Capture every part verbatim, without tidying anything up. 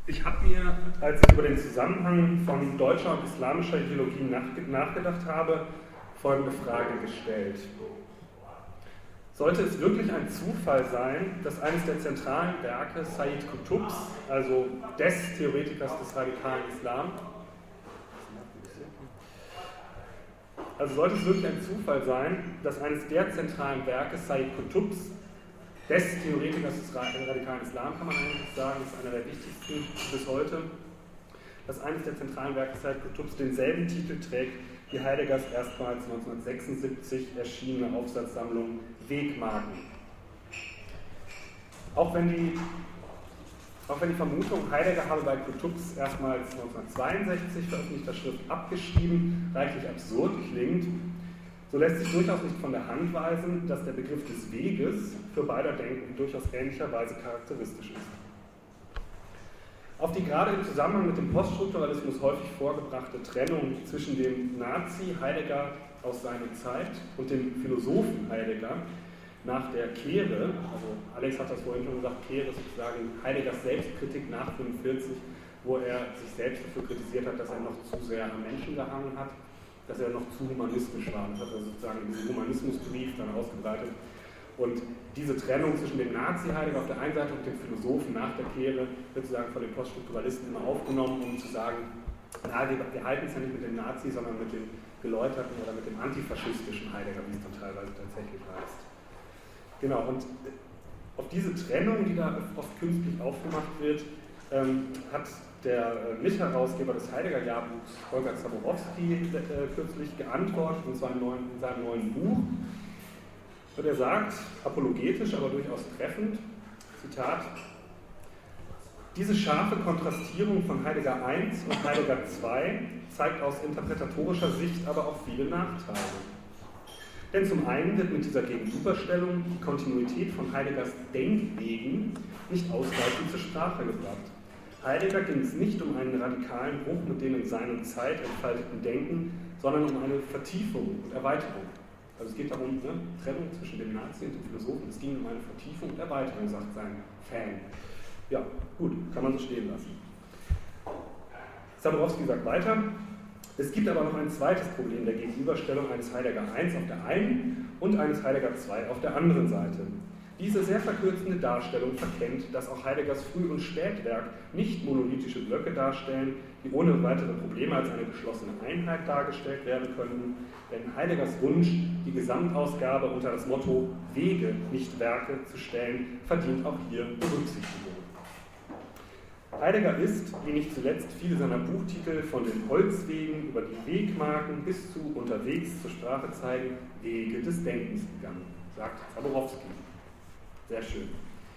Ich habe mir, als ich über den Zusammenhang von deutscher und islamischer Ideologie nachgedacht habe, folgende Frage gestellt. Sollte es wirklich ein Zufall sein, dass eines der zentralen Werke Sayyid Qutbs, also des Theoretikers des radikalen Islam, also sollte es wirklich ein Zufall sein, dass eines der zentralen Werke Sayyid Qutbs, des Theoretikers des radikalen Islam, kann man eigentlich sagen, ist einer der wichtigsten bis heute, dass eines der zentralen Werke Sayyid Qutbs denselben Titel trägt wie Heideggers erstmals neunzehnhundertsechsundsiebzig erschienene Aufsatzsammlung Wegmarken. Auch wenn die, auch wenn die Vermutung, Heidegger habe bei Qutbs erstmals neunzehnhundertzweiundsechzig veröffentlichter Schrift abgeschrieben, reichlich absurd klingt, so lässt sich durchaus nicht von der Hand weisen, dass der Begriff des Weges für beider Denken in durchaus ähnlicher Weise charakteristisch ist. Auf die gerade im Zusammenhang mit dem Poststrukturalismus häufig vorgebrachte Trennung zwischen dem Nazi Heidegger aus seiner Zeit und dem Philosophen Heidegger nach der Kehre, also Alex hat das vorhin schon gesagt, Kehre ist sozusagen Heideggers Selbstkritik nach fünfundvierzig, wo er sich selbst dafür kritisiert hat, dass er noch zu sehr am Menschen gehangen hat, dass er noch zu humanistisch war. Das hat er sozusagen in diesem Humanismusbrief dann ausgebreitet. Und diese Trennung zwischen dem Nazi-Heidegger auf der einen Seite und dem Philosophen nach der Kehre wird sozusagen von den Poststrukturalisten immer aufgenommen, um zu sagen, na, wir, wir halten es ja nicht mit dem Nazi, sondern mit dem geläuterten oder mit dem antifaschistischen Heidegger, wie es dann teilweise tatsächlich heißt. Genau, und auf diese Trennung, die da oft künstlich aufgemacht wird, ähm, hat der Mitherausgeber des Heidegger-Jahrbuchs, Holger Zaborowski, äh, kürzlich geantwortet, und zwar in, neuen, in seinem neuen Buch. Und er sagt, apologetisch, aber durchaus treffend, Zitat, diese scharfe Kontrastierung von Heidegger eins und Heidegger zwei zeigt aus interpretatorischer Sicht aber auch viele Nachteile. Denn zum einen wird mit dieser Gegenüberstellung die Kontinuität von Heideggers Denkwegen nicht ausreichend zur Sprache gebracht. Heidegger ging es nicht um einen radikalen Bruch mit dem in seiner Zeit entfalteten Denken, sondern um eine Vertiefung und Erweiterung. Also es geht darum, ne, Trennung zwischen dem Nazi und dem Philosophen. Es ging um eine Vertiefung und Erweiterung, sagt sein Fan. Ja, gut, kann man so stehen lassen. Zaborowski sagt weiter, es gibt aber noch ein zweites Problem der Gegenüberstellung eines Heidegger eins auf der einen und eines Heidegger zwei auf der anderen Seite. Diese sehr verkürzende Darstellung verkennt, dass auch Heideggers Früh- und Spätwerk nicht monolithische Blöcke darstellen, die ohne weitere Probleme als eine geschlossene Einheit dargestellt werden könnten, denn Heideggers Wunsch, die Gesamtausgabe unter das Motto Wege, nicht Werke zu stellen, verdient auch hier Berücksichtigung. Heidegger ist, wie nicht zuletzt viele seiner Buchtitel, von den Holzwegen über die Wegmarken bis zu unterwegs zur Sprache zeigen, Wege des Denkens gegangen, sagt Zaborowski. Sehr schön.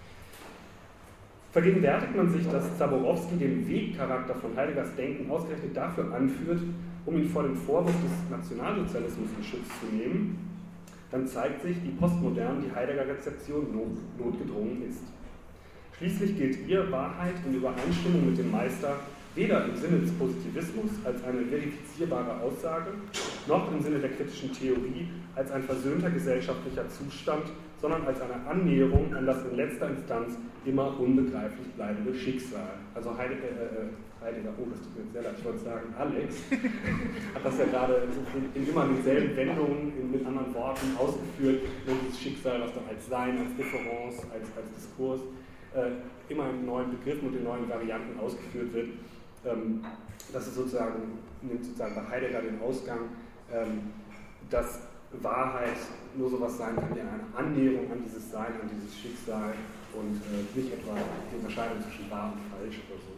Vergegenwärtigt man sich, dass Zaborowski den Wegcharakter von Heideggers Denken ausgerechnet dafür anführt, um ihn vor dem Vorwurf des Nationalsozialismus in Schutz zu nehmen, dann zeigt sich, wie postmodern die Heidegger-Rezeption notgedrungen ist. Schließlich gilt ihr Wahrheit in Übereinstimmung mit dem Meister weder im Sinne des Positivismus als eine verifizierbare Aussage, noch im Sinne der kritischen Theorie als ein versöhnter gesellschaftlicher Zustand, sondern als eine Annäherung an das in letzter Instanz immer unbegreiflich bleibende Schicksal. Also Heidegger, äh, Heidegger oh, das tut mir sehr leid, ich wollte sagen, Alex hat das ja gerade in, in immer denselben Wendungen, in, mit anderen Worten ausgeführt, dieses Schicksal, was dann als Sein, als Differenz, als, als Diskurs, äh, immer in neuen Begriffen und in neuen Varianten ausgeführt wird. Ähm, das ist sozusagen, nimmt sozusagen bei Heidegger den Ausgang, ähm, dass Wahrheit nur sowas sein kann wie eine Annäherung an dieses Sein, an dieses Schicksal und äh, nicht etwa die Unterscheidung zwischen wahr und falsch oder so.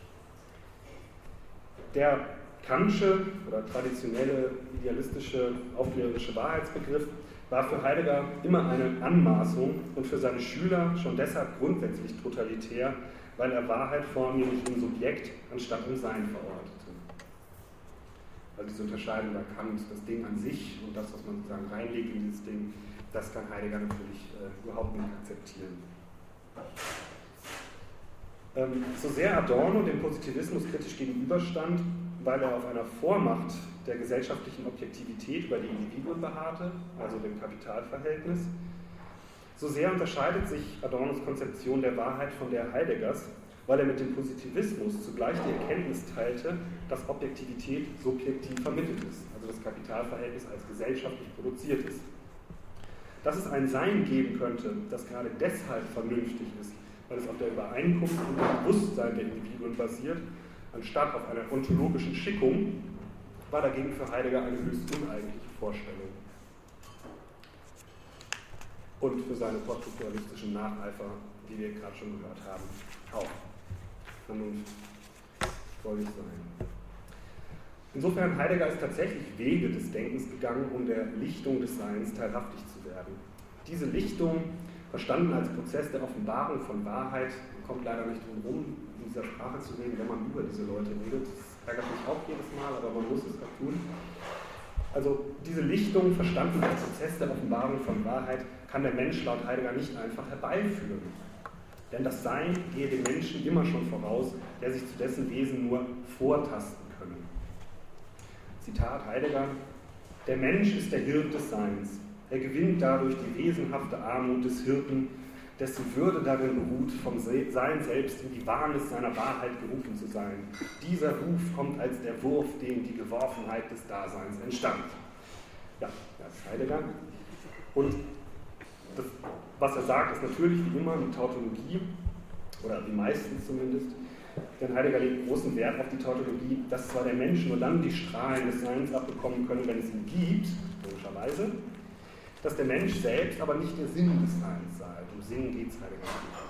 Der Kantsche oder traditionelle idealistische, aufklärerische Wahrheitsbegriff war für Heidegger immer eine Anmaßung und für seine Schüler schon deshalb grundsätzlich totalitär, weil er Wahrheit vornehmlich im Subjekt anstatt im Sein verortete. Also diese Unterscheidung bei Kant, das Ding an sich und das, was man sozusagen reinlegt in dieses Ding, das kann Heidegger natürlich äh, überhaupt nicht akzeptieren. Ähm, so sehr Adorno dem Positivismus kritisch gegenüberstand, weil er auf einer Vormacht der gesellschaftlichen Objektivität über die Individuen beharrte, also dem Kapitalverhältnis, so sehr unterscheidet sich Adornos Konzeption der Wahrheit von der Heideggers, weil er mit dem Positivismus zugleich die Erkenntnis teilte, dass Objektivität subjektiv vermittelt ist, also das Kapitalverhältnis als gesellschaftlich produziert ist. Dass es ein Sein geben könnte, das gerade deshalb vernünftig ist, weil es auf der Übereinkunft und dem Bewusstsein der Individuen basiert, anstatt auf einer ontologischen Schickung, war dagegen für Heidegger eine höchst uneigentliche Vorstellung. Und für seine poststrukturalistischen Nacheifer, die wir gerade schon gehört haben, auch. Vernunft soll nicht sein. Insofern, Heidegger ist tatsächlich Wege des Denkens gegangen, um der Lichtung des Seins teilhaftig zu werden. Diese Lichtung, verstanden als Prozess der Offenbarung von Wahrheit, man kommt leider nicht drum herum, in dieser Sprache zu reden, wenn man über diese Leute redet. Das ärgert mich auch jedes Mal, aber man muss es auch tun. Also diese Lichtung, verstanden als Prozess der Offenbarung von Wahrheit, kann der Mensch laut Heidegger nicht einfach herbeiführen. Denn das Sein gehe dem Menschen immer schon voraus, der sich zu dessen Wesen nur vortasten könne. Zitat Heidegger: Der Mensch ist der Hirt des Seins. Er gewinnt dadurch die wesenhafte Armut des Hirten, dessen Würde darin beruht, vom Sein selbst in die Wahrnis seiner Wahrheit gerufen zu sein. Dieser Ruf kommt als der Wurf, dem die Geworfenheit des Daseins entstand. Ja, das ist Heidegger. Und das, was er sagt, ist natürlich wie immer eine Tautologie, oder wie meistens zumindest, denn Heidegger legt großen Wert auf die Tautologie, dass zwar der Mensch nur dann die Strahlen des Seins abbekommen können, wenn es ihn gibt, logischerweise, dass der Mensch selbst aber nicht der Sinn des Seins sei. Um Sinn geht es Heidegger nicht.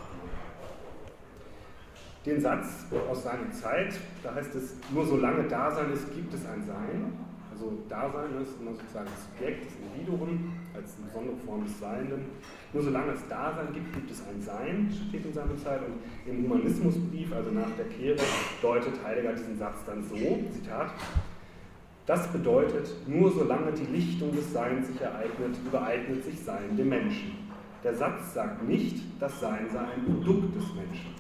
Den Satz aus seiner Zeit, da heißt es, nur solange Dasein ist, gibt es ein Sein. Also Dasein ist immer sozusagen das Subjekt, das Individuum, als eine besondere Form des Seienden. Nur solange es Dasein gibt, gibt es ein Sein, steht in seiner Zeit. Und im Humanismusbrief, also nach der Kehre, deutet Heidegger diesen Satz dann so, Zitat: Das bedeutet, nur solange die Lichtung des Seins sich ereignet, übereignet sich Sein dem Menschen. Der Satz sagt nicht, das Sein sei ein Produkt des Menschen.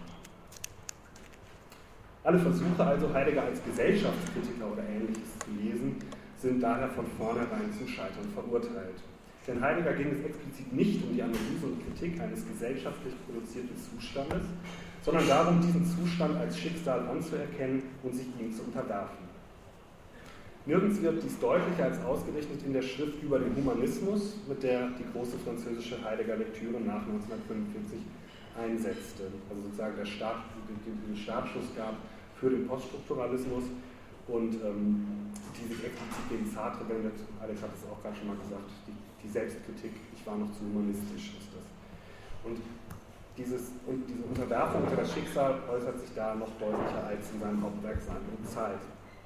Alle Versuche also, Heidegger als Gesellschaftskritiker oder Ähnliches zu lesen, sind daher von vornherein zum Scheitern verurteilt. Denn Heidegger ging es explizit nicht um die Analyse und Kritik eines gesellschaftlich produzierten Zustandes, sondern darum, diesen Zustand als Schicksal anzuerkennen und sich ihm zu unterwerfen. Nirgends wird dies deutlicher als ausgerechnet in der Schrift über den Humanismus, mit der die große französische Heidegger-Lektüre nach neunzehnhundertfünfundfünfzig einsetzte, also sozusagen der Start, den Startschuss gab für den Poststrukturalismus und ähm, die sich explizit gegen Sartre wendet. Alex hat es auch gerade schon mal gesagt, die, die Selbstkritik, ich war noch zu humanistisch, ist das. Und, dieses, und diese Unterwerfung unter das Schicksal äußert sich da noch deutlicher als in seinem Hauptwerk Sein und Zeit.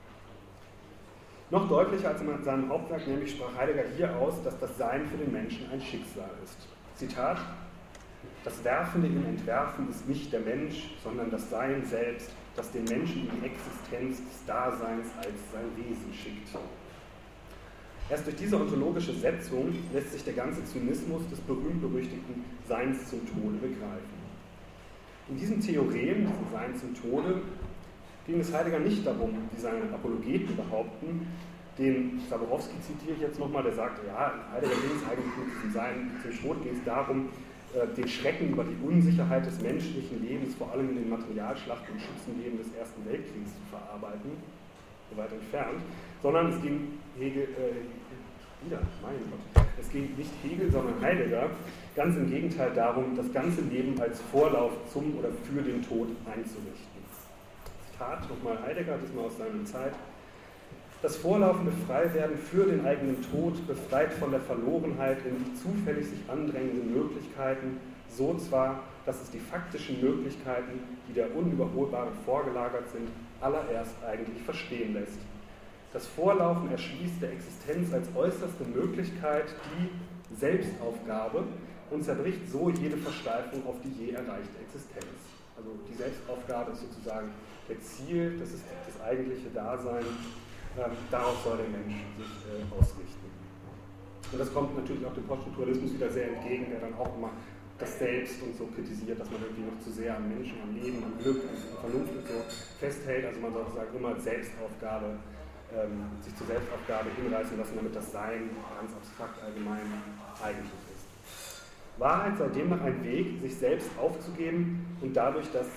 Noch deutlicher als in seinem Hauptwerk, nämlich sprach Heidegger hier aus, dass das Sein für den Menschen ein Schicksal ist. Zitat: Das Werfende im Entwerfen ist nicht der Mensch, sondern das Sein selbst, das den Menschen in die Existenz des Daseins als sein Wesen schickt. Erst durch diese ontologische Setzung lässt sich der ganze Zynismus des berühmt-berüchtigten Seins zum Tode begreifen. In diesem Theorem, diesem Sein zum Tode, ging es Heidegger nicht darum, wie seine Apologeten behaupten, den Saborowski zitiere ich jetzt nochmal, der sagte, ja, Heidegger ging es eigentlich mit diesem Sein zum Tod, ging es darum, den Schrecken über die Unsicherheit des menschlichen Lebens, vor allem in den Materialschlachten und Schützenleben des Ersten Weltkriegs zu verarbeiten, so weit entfernt, sondern es ging Hegel, äh, wieder, mein Gott, es ging nicht Hegel, sondern Heidegger, ganz im Gegenteil darum, das ganze Leben als Vorlauf zum oder für den Tod einzurichten. Zitat nochmal Heidegger, diesmal aus seiner Zeit: Das vorlaufende Freiwerden für den eigenen Tod, befreit von der Verlorenheit in die zufällig sich andrängenden Möglichkeiten, so zwar, dass es die faktischen Möglichkeiten, die der Unüberholbaren vorgelagert sind, allererst eigentlich verstehen lässt. Das Vorlaufen erschließt der Existenz als äußerste Möglichkeit die Selbstaufgabe und zerbricht so jede Versteifung auf die je erreichte Existenz. Also die Selbstaufgabe ist sozusagen der Ziel, das ist das eigentliche Dasein. Ähm, darauf soll der Mensch sich äh, ausrichten. Und das kommt natürlich auch dem Poststrukturalismus wieder sehr entgegen, der dann auch immer das Selbst und so kritisiert, dass man irgendwie noch zu sehr am Menschen, am Leben, am Glück, an Vernunft und so festhält. Also man sozusagen immer als Selbstaufgabe, ähm, sich zur Selbstaufgabe hinreißen lassen, damit das Sein ganz abstrakt allgemein eigentlich ist. Wahrheit sei demnach ein Weg, sich selbst aufzugeben und dadurch das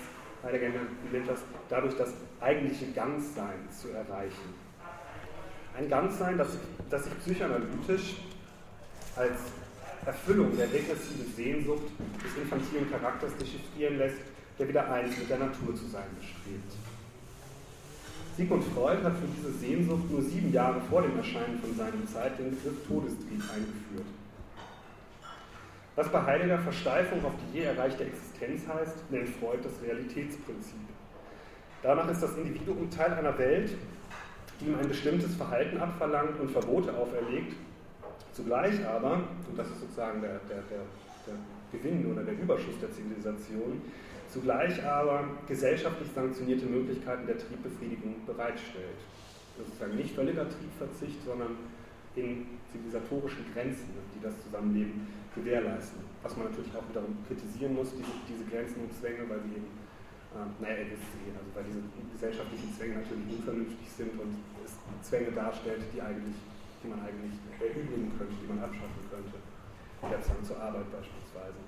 Heidegger nennt das, dadurch das eigentliche Ganzsein zu erreichen. Ein Ganzsein, das, das sich psychoanalytisch als Erfüllung der regressiven Sehnsucht des infantilen Charakters dechiffrieren lässt, der wieder eins mit der Natur zu sein bestrebt. Sigmund Freud hat für diese Sehnsucht nur sieben Jahre vor dem Erscheinen von seinem Zeit den Begriff Todestrieb eingeführt. Was bei Heidegger Versteifung auf die je erreichte Existenz heißt, nennt Freud das Realitätsprinzip. Danach ist das Individuum Teil einer Welt, die ihm ein bestimmtes Verhalten abverlangt und Verbote auferlegt, zugleich aber, und das ist sozusagen der, der, der, der Gewinn oder der Überschuss der Zivilisation, zugleich aber gesellschaftlich sanktionierte Möglichkeiten der Triebbefriedigung bereitstellt. Das ist sozusagen nicht völliger Triebverzicht, sondern in zivilisatorischen Grenzen, die das Zusammenleben gewährleisten. Was man natürlich auch wiederum kritisieren muss, diese, diese Grenzen und Zwänge, weil sie eben äh, naja, ihr wisst sie, also weil diese gesellschaftlichen Zwänge natürlich unvernünftig sind und es Zwänge darstellt, die, eigentlich, die man eigentlich erübrigen könnte, die man abschaffen könnte. Der Zwang zur Arbeit beispielsweise.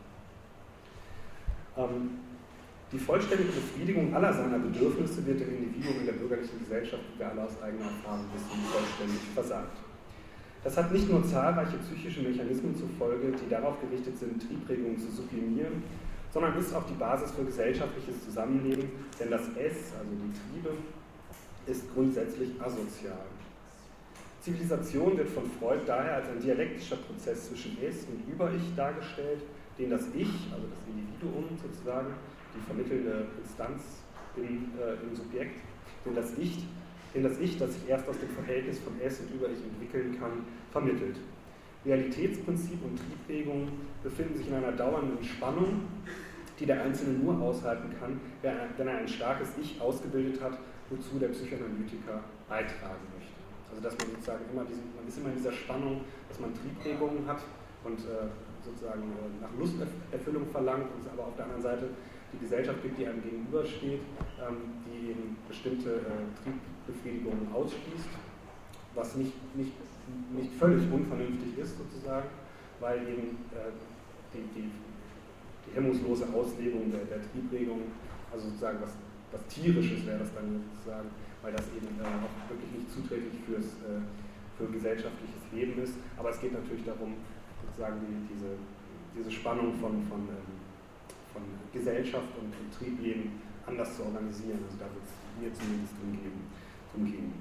Ähm, die vollständige Befriedigung aller seiner Bedürfnisse wird dem Individuum in der bürgerlichen Gesellschaft, wie wir alle aus eigener Erfahrung wissen, vollständig versagt. Das hat nicht nur zahlreiche psychische Mechanismen zur Folge, die darauf gerichtet sind, Triebregungen zu sublimieren, sondern ist auch die Basis für gesellschaftliches Zusammenleben, denn das Es, also die Triebe, ist grundsätzlich asozial. Zivilisation wird von Freud daher als ein dialektischer Prozess zwischen Es und Über-Ich dargestellt, den das Ich, also das Individuum sozusagen, die vermittelnde Instanz im, äh, im Subjekt, den das Ich, den das Ich, das sich erst aus dem Verhältnis von Es und Über-Ich entwickeln kann, vermittelt. Realitätsprinzip und Triebregung befinden sich in einer dauernden Spannung, die der Einzelne nur aushalten kann, wenn er ein starkes Ich ausgebildet hat, wozu der Psychoanalytiker beitragen möchte. Also dass man sozusagen immer diesen, man ist immer in dieser Spannung, dass man Triebregungen hat und äh, sozusagen äh, nach Lusterfüllung verlangt, und es aber auf der anderen Seite die Gesellschaft gibt, die einem gegenübersteht, ähm, die eben bestimmte äh, Triebbefriedigungen ausschließt, was nicht, nicht, nicht völlig unvernünftig ist sozusagen, weil eben äh, die, die, die hemmungslose Auslebung der, der Triebregung, also sozusagen was, was Tierisches wäre das dann sozusagen, weil das eben äh, auch wirklich nicht zuträglich fürs, äh, für gesellschaftliches Leben ist, aber es geht natürlich darum, sozusagen die, diese, diese Spannung von, von, ähm, von Gesellschaft und, und Triebleben anders zu organisieren, also da wird es mir zumindest drum gehen. Drum gehen.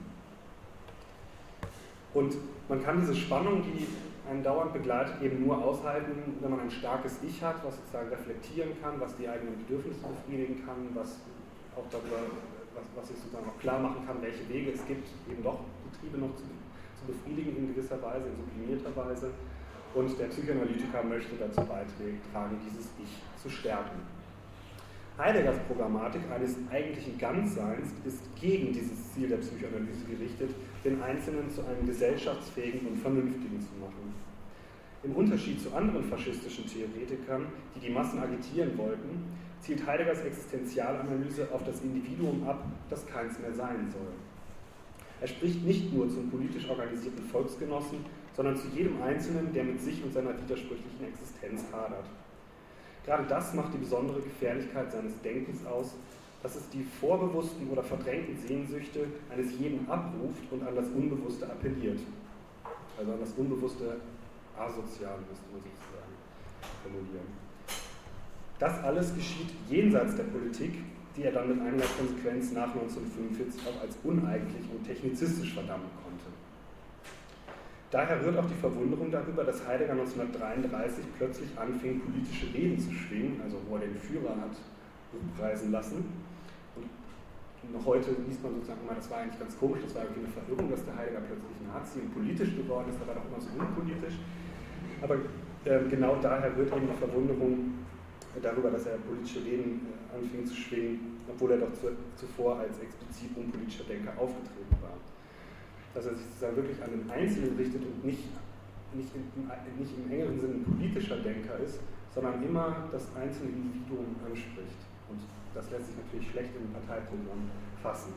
Und man kann diese Spannung, die einen dauernd begleitet, eben nur aushalten, wenn man ein starkes Ich hat, was sozusagen reflektieren kann, was die eigenen Bedürfnisse befriedigen kann, was auch darüber, was, was sich sozusagen auch klar machen kann, welche Wege es gibt, eben doch die Triebe noch zu, zu befriedigen in gewisser Weise, in sublimierter Weise. Und der Psychoanalytiker möchte dazu beitragen, dieses Ich zu stärken. Heideggers Programmatik eines eigentlichen Ganzseins ist gegen dieses Ziel der Psychoanalyse gerichtet, den Einzelnen zu einem gesellschaftsfähigen und vernünftigen zu machen. Im Unterschied zu anderen faschistischen Theoretikern, die die Massen agitieren wollten, zielt Heideggers Existenzialanalyse auf das Individuum ab, das keins mehr sein soll. Er spricht nicht nur zum politisch organisierten Volksgenossen, sondern zu jedem Einzelnen, der mit sich und seiner widersprüchlichen Existenz hadert. Gerade das macht die besondere Gefährlichkeit seines Denkens aus, dass es die vorbewussten oder verdrängten Sehnsüchte eines jeden abruft und an das Unbewusste appelliert. Also an das Unbewusste Asoziale, müsste man sozusagen formulieren. Das alles geschieht jenseits der Politik, die er dann mit einiger Konsequenz nach neunzehnhundertfünfundvierzig auch als uneigentlich und technizistisch verdammen konnte. Daher rührt auch die Verwunderung darüber, dass Heidegger neunzehnhundertdreiunddreißig plötzlich anfing, politische Reden zu schwingen, also wo er den Führer hat reisen lassen. Und noch heute liest man sozusagen immer, das war eigentlich ganz komisch, das war irgendwie eine Verirrung, dass der Heidegger plötzlich Nazi und politisch geworden ist, aber doch immer so unpolitisch. Aber äh, genau daher rührt eben die Verwunderung darüber, dass er politische Reden äh, anfing zu schwingen, obwohl er doch zu, zuvor als explizit unpolitischer Denker aufgetreten war. Dass er sich sozusagen wirklich an den Einzelnen richtet und nicht, nicht, in, nicht im engeren Sinne ein politischer Denker ist, sondern immer das einzelne Individuum anspricht. Und das lässt sich natürlich schlecht in ein Parteiprogramm fassen.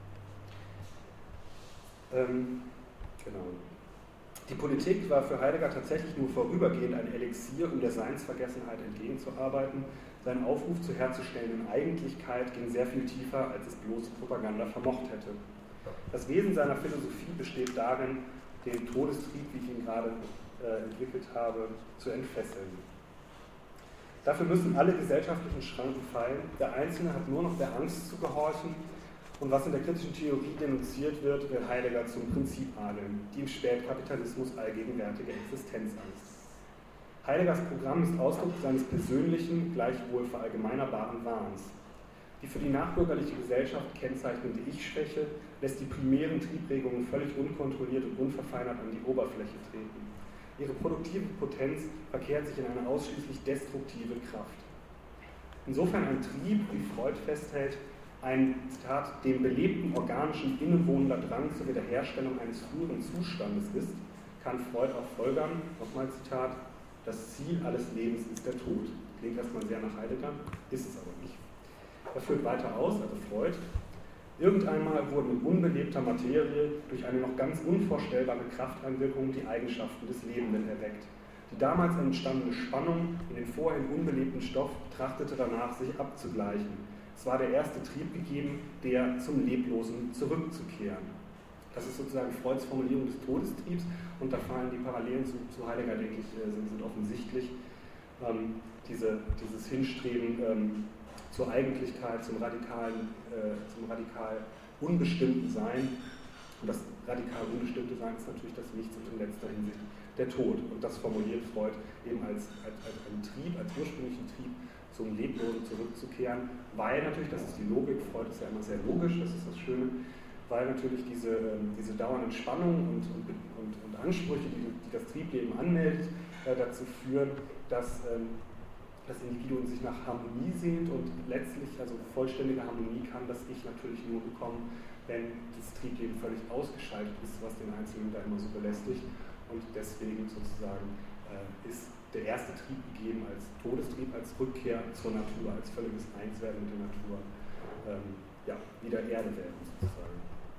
Ähm, genau. Die Politik war für Heidegger tatsächlich nur vorübergehend ein Elixier, um der Seinsvergessenheit entgegenzuarbeiten, Sein Aufruf zur herzustellenden Eigentlichkeit ging sehr viel tiefer, als es bloße Propaganda vermocht hätte. Das Wesen seiner Philosophie besteht darin, den Todestrieb, wie ich ihn gerade äh, entwickelt habe, zu entfesseln. Dafür müssen alle gesellschaftlichen Schranken fallen. Der Einzelne hat nur noch der Angst zu gehorchen. Und was in der kritischen Theorie denunziert wird, wird Heidegger zum Prinzip adeln, die im Spätkapitalismus allgegenwärtige Existenzangst. Heideggers Programm ist Ausdruck seines persönlichen, gleichwohl verallgemeinerbaren Wahns. Die für die nachbürgerliche Gesellschaft kennzeichnende Ich-Schwäche lässt die primären Triebregungen völlig unkontrolliert und unverfeinert an die Oberfläche treten. Ihre produktive Potenz verkehrt sich in eine ausschließlich destruktive Kraft. Insofern ein Trieb, wie Freud festhält, ein, Zitat, dem belebten organischen innenwohnender Drang zur Wiederherstellung eines früheren Zustandes ist, kann Freud auch folgern, nochmal Zitat, das Ziel alles Lebens ist der Tod. Klingt erstmal sehr nach Heidegger, ist es aber nicht. Er führt weiter aus, also Freud, irgendeinmal wurden in unbelebter Materie durch eine noch ganz unvorstellbare Krafteinwirkung die Eigenschaften des Lebenden erweckt. Die damals entstandene Spannung in den vorhin unbelebten Stoff trachtete danach, sich abzugleichen. Es war der erste Trieb gegeben, der zum Leblosen zurückzukehren. Das ist sozusagen Freuds Formulierung des Todestriebs und da fallen die Parallelen zu, zu Heidegger, denke ich, sind, sind offensichtlich. Ähm, diese, dieses Hinstreben ähm, zur Eigentlichkeit, zum radikalen, äh, zum radikal unbestimmten Sein. Und das radikal unbestimmte Sein ist natürlich das Nichts und in letzter Hinsicht der Tod. Und das formuliert Freud eben als, als, als einen Trieb, als ursprünglichen Trieb, zum Leblosen zurückzukehren, weil natürlich, das ist die Logik, Freud ist ja immer sehr logisch, das ist das Schöne, weil natürlich diese, diese dauernden Spannungen und, und, und, und Ansprüche, die, die das Triebleben anmeldet, äh, dazu führen, dass ähm, das Individuum sich nach Harmonie sehnt und letztlich, also vollständige Harmonie kann das Ich natürlich nur bekommen, wenn das Triebleben völlig ausgeschaltet ist, was den Einzelnen da immer so belästigt. Und deswegen sozusagen äh, ist der erste Trieb gegeben als Todestrieb, als Rückkehr zur Natur, als völliges Einswerden mit der Natur, ähm, ja, wieder Erde werden sozusagen.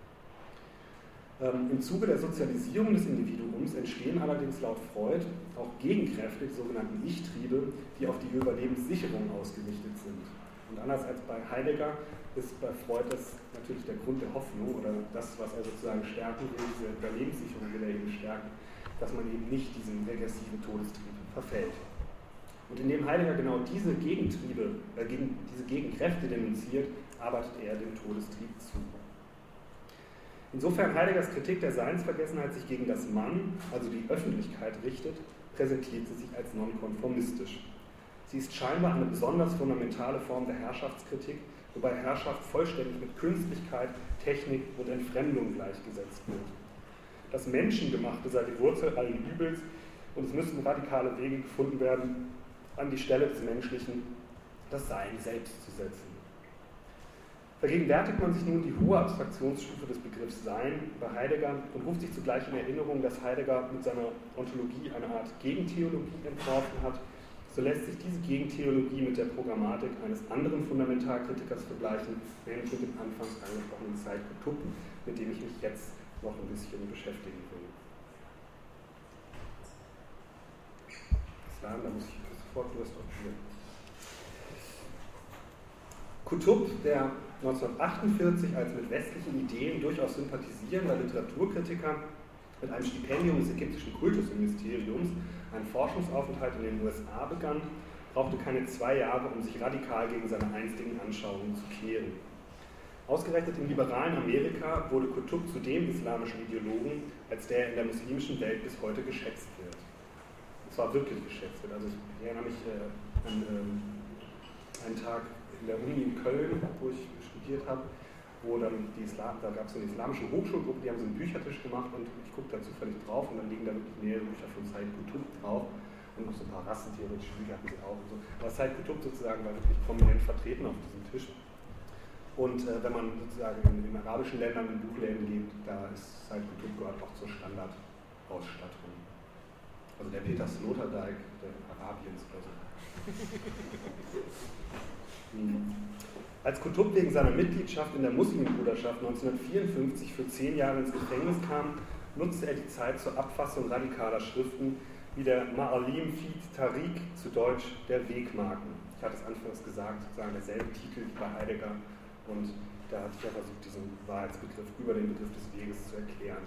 Ähm, Im Zuge der Sozialisierung des Individuums entstehen allerdings laut Freud auch Gegenkräfte, die sogenannten Ich-Triebe, die auf die Überlebenssicherung ausgerichtet sind. Und anders als bei Heidegger ist bei Freud das natürlich der Grund der Hoffnung oder das, was er sozusagen stärken will, diese Überlebenssicherung will er eben stärken, dass man eben nicht diesen regressiven Todestrieb verfällt. Und indem Heidegger genau diese Gegentriebe, äh, gegen, diese Gegenkräfte denunziert, arbeitet er dem Todestrieb zu. Insofern Heideggers Kritik der Seinsvergessenheit sich gegen das Mann, also die Öffentlichkeit, richtet, präsentiert sie sich als nonkonformistisch. Sie ist scheinbar eine besonders fundamentale Form der Herrschaftskritik, wobei Herrschaft vollständig mit Künstlichkeit, Technik und Entfremdung gleichgesetzt wird. Das Menschengemachte sei die Wurzel allen Übels und es müssten radikale Wege gefunden werden, an die Stelle des Menschlichen das Sein selbst zu setzen. Vergegenwärtigt man sich nun die hohe Abstraktionsstufe des Begriffs Sein bei Heidegger und ruft sich zugleich in Erinnerung, dass Heidegger mit seiner Ontologie eine Art Gegentheologie entworfen hat, so lässt sich diese Gegentheologie mit der Programmatik eines anderen Fundamentalkritikers vergleichen, nämlich mit dem anfangs angesprochenen Said Qutb, mit dem ich mich jetzt noch ein bisschen beschäftigen will. Islam, da muss ich sofort Durst auf Bier. Qutb, der neunzehnhundertachtundvierzig als mit westlichen Ideen durchaus sympathisierender Literaturkritiker mit einem Stipendium des ägyptischen Kultusministeriums einen Forschungsaufenthalt in den U S A begann, brauchte keine zwei Jahre, um sich radikal gegen seine einstigen Anschauungen zu kehren. Ausgerechnet im liberalen Amerika wurde Qutb zu dem islamischen Ideologen, als der in der muslimischen Welt bis heute geschätzt wird. Und zwar wirklich geschätzt wird. Also ich erinnere mich äh, an äh, einen Tag in der Uni in Köln, wo ich studiert habe, wo dann die Islam, da gab es so eine islamische Hochschulgruppe, die haben so einen Büchertisch gemacht und ich gucke da zufällig drauf und dann liegen da wirklich mehrere Bücher von Said Qutb drauf und noch so ein paar rassentheoretische Bücher hatten sie auch und so. Aber Said Qutb sozusagen war wirklich prominent vertreten auf diesem Tisch. Und äh, wenn man sozusagen in, in arabischen Ländern in Buchläden lebt, da ist Said Qutb gehört auch zur Standardausstattung. Also der Peter Sloterdijk der Arabiens oder so. hm. Als Qutb wegen seiner Mitgliedschaft in der Muslimbruderschaft neunzehnhundertvierundfünfzig für zehn Jahre ins Gefängnis kam, nutzte er die Zeit zur Abfassung radikaler Schriften wie der Ma'alim fi Tariq, zu Deutsch der Wegmarken, ich hatte es anfangs gesagt, sozusagen derselbe Titel wie bei Heidegger, und da hatte ich ja versucht, diesen Wahrheitsbegriff über den Begriff des Weges zu erklären.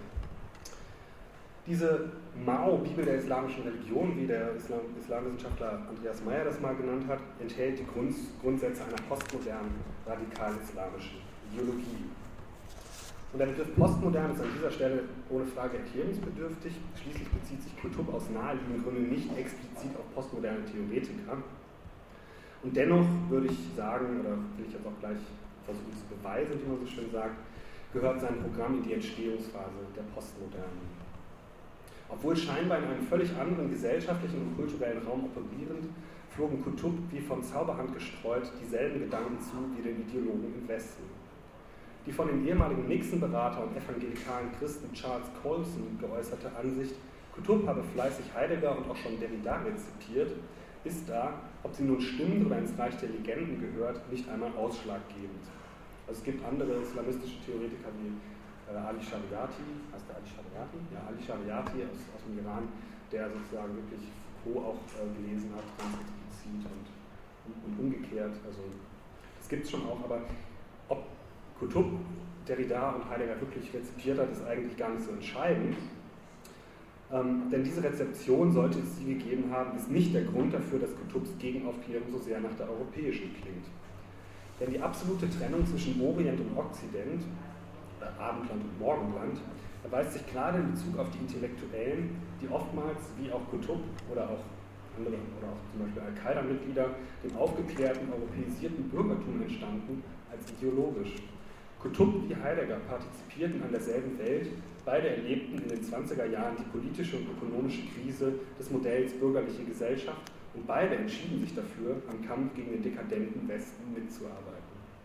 Diese Mao, Bibel der islamischen Religion, wie der Islam, Islamwissenschaftler Andreas Meyer das mal genannt hat, enthält die Grund, Grundsätze einer postmodernen, radikal-islamischen Ideologie. Und der Begriff postmodern ist an dieser Stelle ohne Frage erklärungsbedürftig. Schließlich bezieht sich Qutb aus naheliegenden Gründen nicht explizit auf postmoderne Theoretiker. Und dennoch würde ich sagen, oder will ich jetzt auch gleich versuchen zu beweisen, wie man so schön sagt, gehört sein Programm in die Entstehungsphase der Postmoderne. Obwohl scheinbar in einem völlig anderen gesellschaftlichen und kulturellen Raum operierend, flogen Qutb wie von Zauberhand gestreut dieselben Gedanken zu wie den Ideologen im Westen. Die von dem ehemaligen Nixon-Berater und evangelikalen Christen Charles Colson geäußerte Ansicht, Qutb habe fleißig Heidegger und auch schon Derrida rezitiert, ist da, ob sie nun stimmt oder ins Reich der Legenden gehört, nicht einmal ausschlaggebend. Also es gibt andere islamistische Theoretiker wie Ali Shariati, heißt der Ali Shariati? Ja, Ali Shariati aus, aus dem Iran, der sozusagen wirklich Foucault auch äh, gelesen hat, ganz explizit und, und, und umgekehrt. Also das gibt es schon auch, aber ob Qutb, Derrida und Heidegger wirklich rezipiert hat, ist eigentlich gar nicht so entscheidend. Ähm, denn diese Rezeption, sollte es sie gegeben haben, ist nicht der Grund dafür, dass Qutbs Gegenaufklärung so sehr nach der europäischen klingt. Denn die absolute Trennung zwischen Orient und Okzident, Abendland und Morgenland, erweist sich gerade in Bezug auf die Intellektuellen, die oftmals, wie auch Qutb oder auch andere, oder auch zum Beispiel Al-Qaida-Mitglieder, dem aufgeklärten, europäisierten Bürgertum entstanden, als ideologisch. Qutb wie Heidegger partizipierten an derselben Welt, beide erlebten in den zwanziger Jahren die politische und ökonomische Krise des Modells bürgerliche Gesellschaft und beide entschieden sich dafür, am Kampf gegen den dekadenten Westen mitzuarbeiten.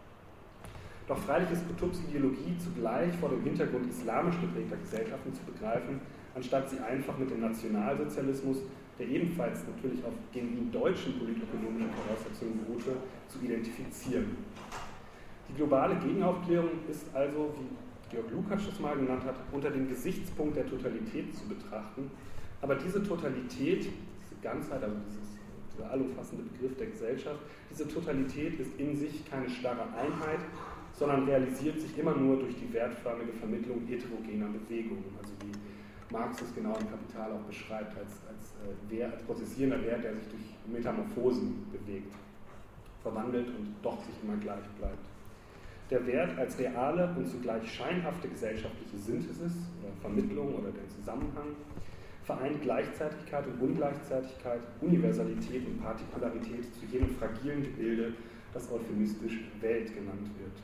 Doch freilich ist Qutbs Ideologie zugleich vor dem Hintergrund islamisch geprägter Gesellschaften zu begreifen, anstatt sie einfach mit dem Nationalsozialismus, der ebenfalls natürlich auf genuin deutschen politökonomischen Voraussetzungen beruhte, zu identifizieren. Die globale Gegenaufklärung ist also, wie Georg Lukács es mal genannt hat, unter dem Gesichtspunkt der Totalität zu betrachten, aber diese Totalität, diese Ganzheit, also dieses, dieser allumfassende Begriff der Gesellschaft, diese Totalität ist in sich keine starre Einheit, sondern realisiert sich immer nur durch die wertförmige Vermittlung heterogener Bewegungen, also wie Marx es genau im Kapital auch beschreibt, als, als, äh, Wert, als prozessierender Wert, der sich durch Metamorphosen bewegt, verwandelt und doch sich immer gleich bleibt. Der Wert als reale und zugleich scheinhafte gesellschaftliche Synthesis oder Vermittlung oder den Zusammenhang vereint Gleichzeitigkeit und Ungleichzeitigkeit, Universalität und Partikularität zu jenem fragilen Gebilde, das euphemistisch Welt genannt wird.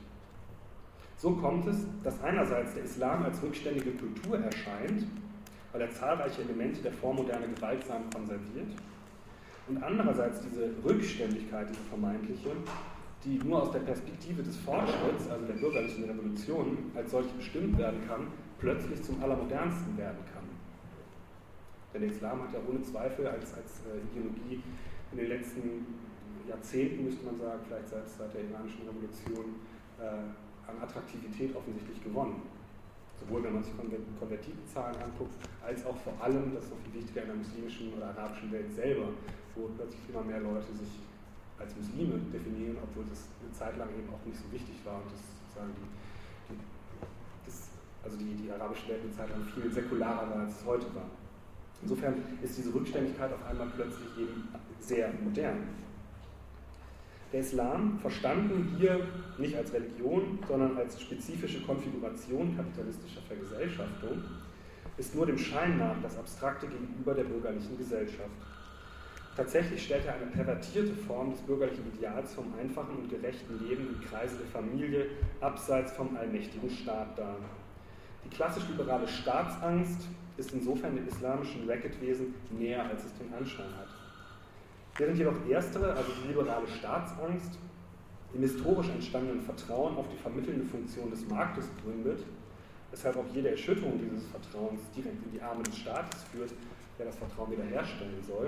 So kommt es, dass einerseits der Islam als rückständige Kultur erscheint, weil er zahlreiche Elemente der Vormoderne gewaltsam konserviert, und andererseits diese Rückständigkeit, diese vermeintliche, die nur aus der Perspektive des Fortschritts, also der bürgerlichen Revolution, als solche bestimmt werden kann, plötzlich zum Allermodernsten werden kann. Denn der Islam hat ja ohne Zweifel als, als Ideologie in den letzten Jahrzehnten, müsste man sagen, vielleicht seit, seit der iranischen Revolution, äh, an Attraktivität offensichtlich gewonnen. Sowohl wenn man sich Konvertitenzahlen anguckt, als auch vor allem, das ist noch viel wichtiger, in der muslimischen oder arabischen Welt selber, wo plötzlich immer mehr Leute sich als Muslime definieren, obwohl das eine Zeit lang eben auch nicht so wichtig war und das sozusagen die, die, das, also die, die arabische Welt eine Zeit lang viel säkularer war, als es heute war. Insofern ist diese Rückständigkeit auf einmal plötzlich eben sehr modern. Der Islam, verstanden hier nicht als Religion, sondern als spezifische Konfiguration kapitalistischer Vergesellschaftung, ist nur dem Schein nach das Abstrakte gegenüber der bürgerlichen Gesellschaft. Tatsächlich stellt er eine pervertierte Form des bürgerlichen Ideals vom einfachen und gerechten Leben im Kreise der Familie abseits vom allmächtigen Staat dar. Die klassisch-liberale Staatsangst ist insofern dem islamischen Racketwesen näher, als es den Anschein hat. Während jedoch erstere, also die liberale Staatsangst, im historisch entstandenen Vertrauen auf die vermittelnde Funktion des Marktes gründet, weshalb auch jede Erschütterung dieses Vertrauens direkt in die Arme des Staates führt, der das Vertrauen wiederherstellen soll,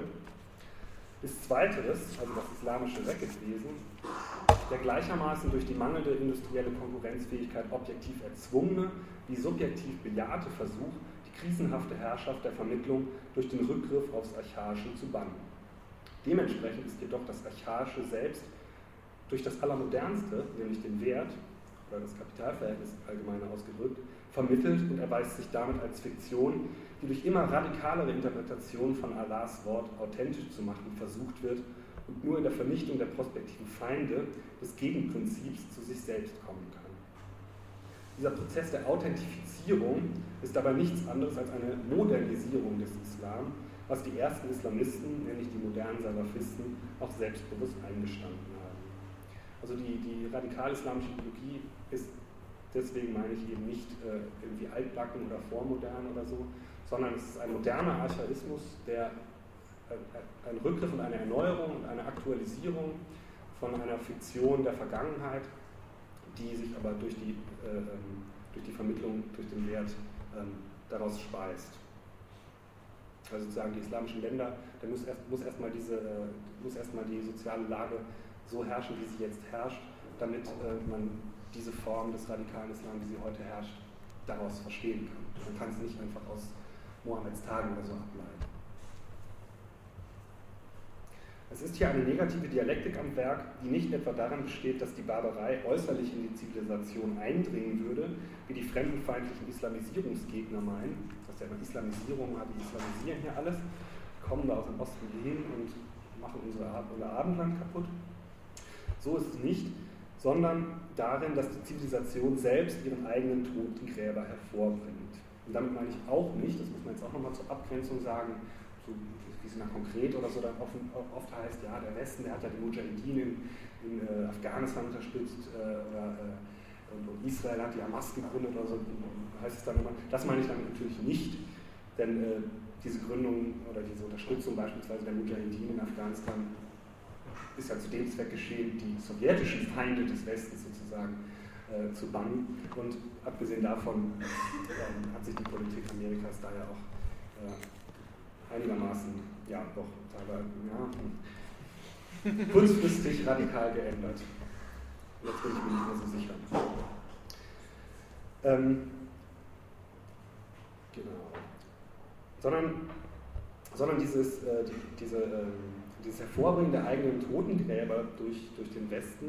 ist zweiteres, also das islamische Racketwesen, der gleichermaßen durch die mangelnde industrielle Konkurrenzfähigkeit objektiv erzwungene wie subjektiv bejahte Versuch, die krisenhafte Herrschaft der Vermittlung durch den Rückgriff aufs Archaische zu bannen. Dementsprechend ist jedoch das Archaische selbst durch das Allermodernste, nämlich den Wert oder das Kapitalverhältnis allgemeiner ausgedrückt, vermittelt und erweist sich damit als Fiktion, die durch immer radikalere Interpretation von Allahs Wort authentisch zu machen versucht wird und nur in der Vernichtung der prospektiven Feinde des Gegenprinzips zu sich selbst kommen kann. Dieser Prozess der Authentifizierung ist aber nichts anderes als eine Modernisierung des Islam, was die ersten Islamisten, nämlich die modernen Salafisten, auch selbstbewusst eingestanden haben. Also die, die radikal-islamische Ideologie ist deswegen, meine ich, eben nicht äh, irgendwie altbacken oder vormodern oder so, sondern es ist ein moderner Archaismus, der äh, ein Rückgriff und eine Erneuerung und eine Aktualisierung von einer Fiktion der Vergangenheit, die sich aber durch die, äh, durch die Vermittlung, durch den Wert ähm, daraus speist. Also sozusagen die islamischen Länder, da muss erst, muss erstmal diese, äh, muss erstmal die soziale Lage so herrschen, wie sie jetzt herrscht, damit äh, man diese Form des radikalen Islam, wie sie heute herrscht, daraus verstehen kann. Man kann es nicht einfach aus Mohammeds Tagen oder so ableiten. Es ist hier eine negative Dialektik am Werk, die nicht etwa daran besteht, dass die Barbarei äußerlich in die Zivilisation eindringen würde, wie die fremdenfeindlichen Islamisierungsgegner meinen. Das ist ja eine Islamisierung, die islamisieren hier alles, kommen da aus dem Osten hin und machen unsere Ab- unser Abendland kaputt. So ist es nicht, sondern darin, dass die Zivilisation selbst ihren eigenen Totengräber hervorbringt. Und damit meine ich auch nicht, das muss man jetzt auch nochmal zur Abgrenzung sagen, so wie es in der Konkret oder so dann oft, oft heißt, ja, der Westen, der hat ja die Mujahideen in, in äh, Afghanistan unterstützt äh, oder, äh, und, und Israel hat die Hamas gegründet oder so, heißt es dann immer. Das meine ich damit natürlich nicht, denn äh, diese Gründung oder diese Unterstützung beispielsweise der Mujahideen in Afghanistan ist ja zu dem Zweck geschehen, die sowjetischen Feinde des Westens sozusagen äh, zu bannen. Und abgesehen davon äh, hat sich die Politik Amerikas da ja auch äh, einigermaßen, ja doch, aber, ja, kurzfristig radikal geändert. Jetzt bin ich mir nicht mehr so sicher. Ähm, genau. Sondern, sondern dieses, äh, die, diese, äh, dieses Hervorbringen der eigenen Totengräber durch, durch den Westen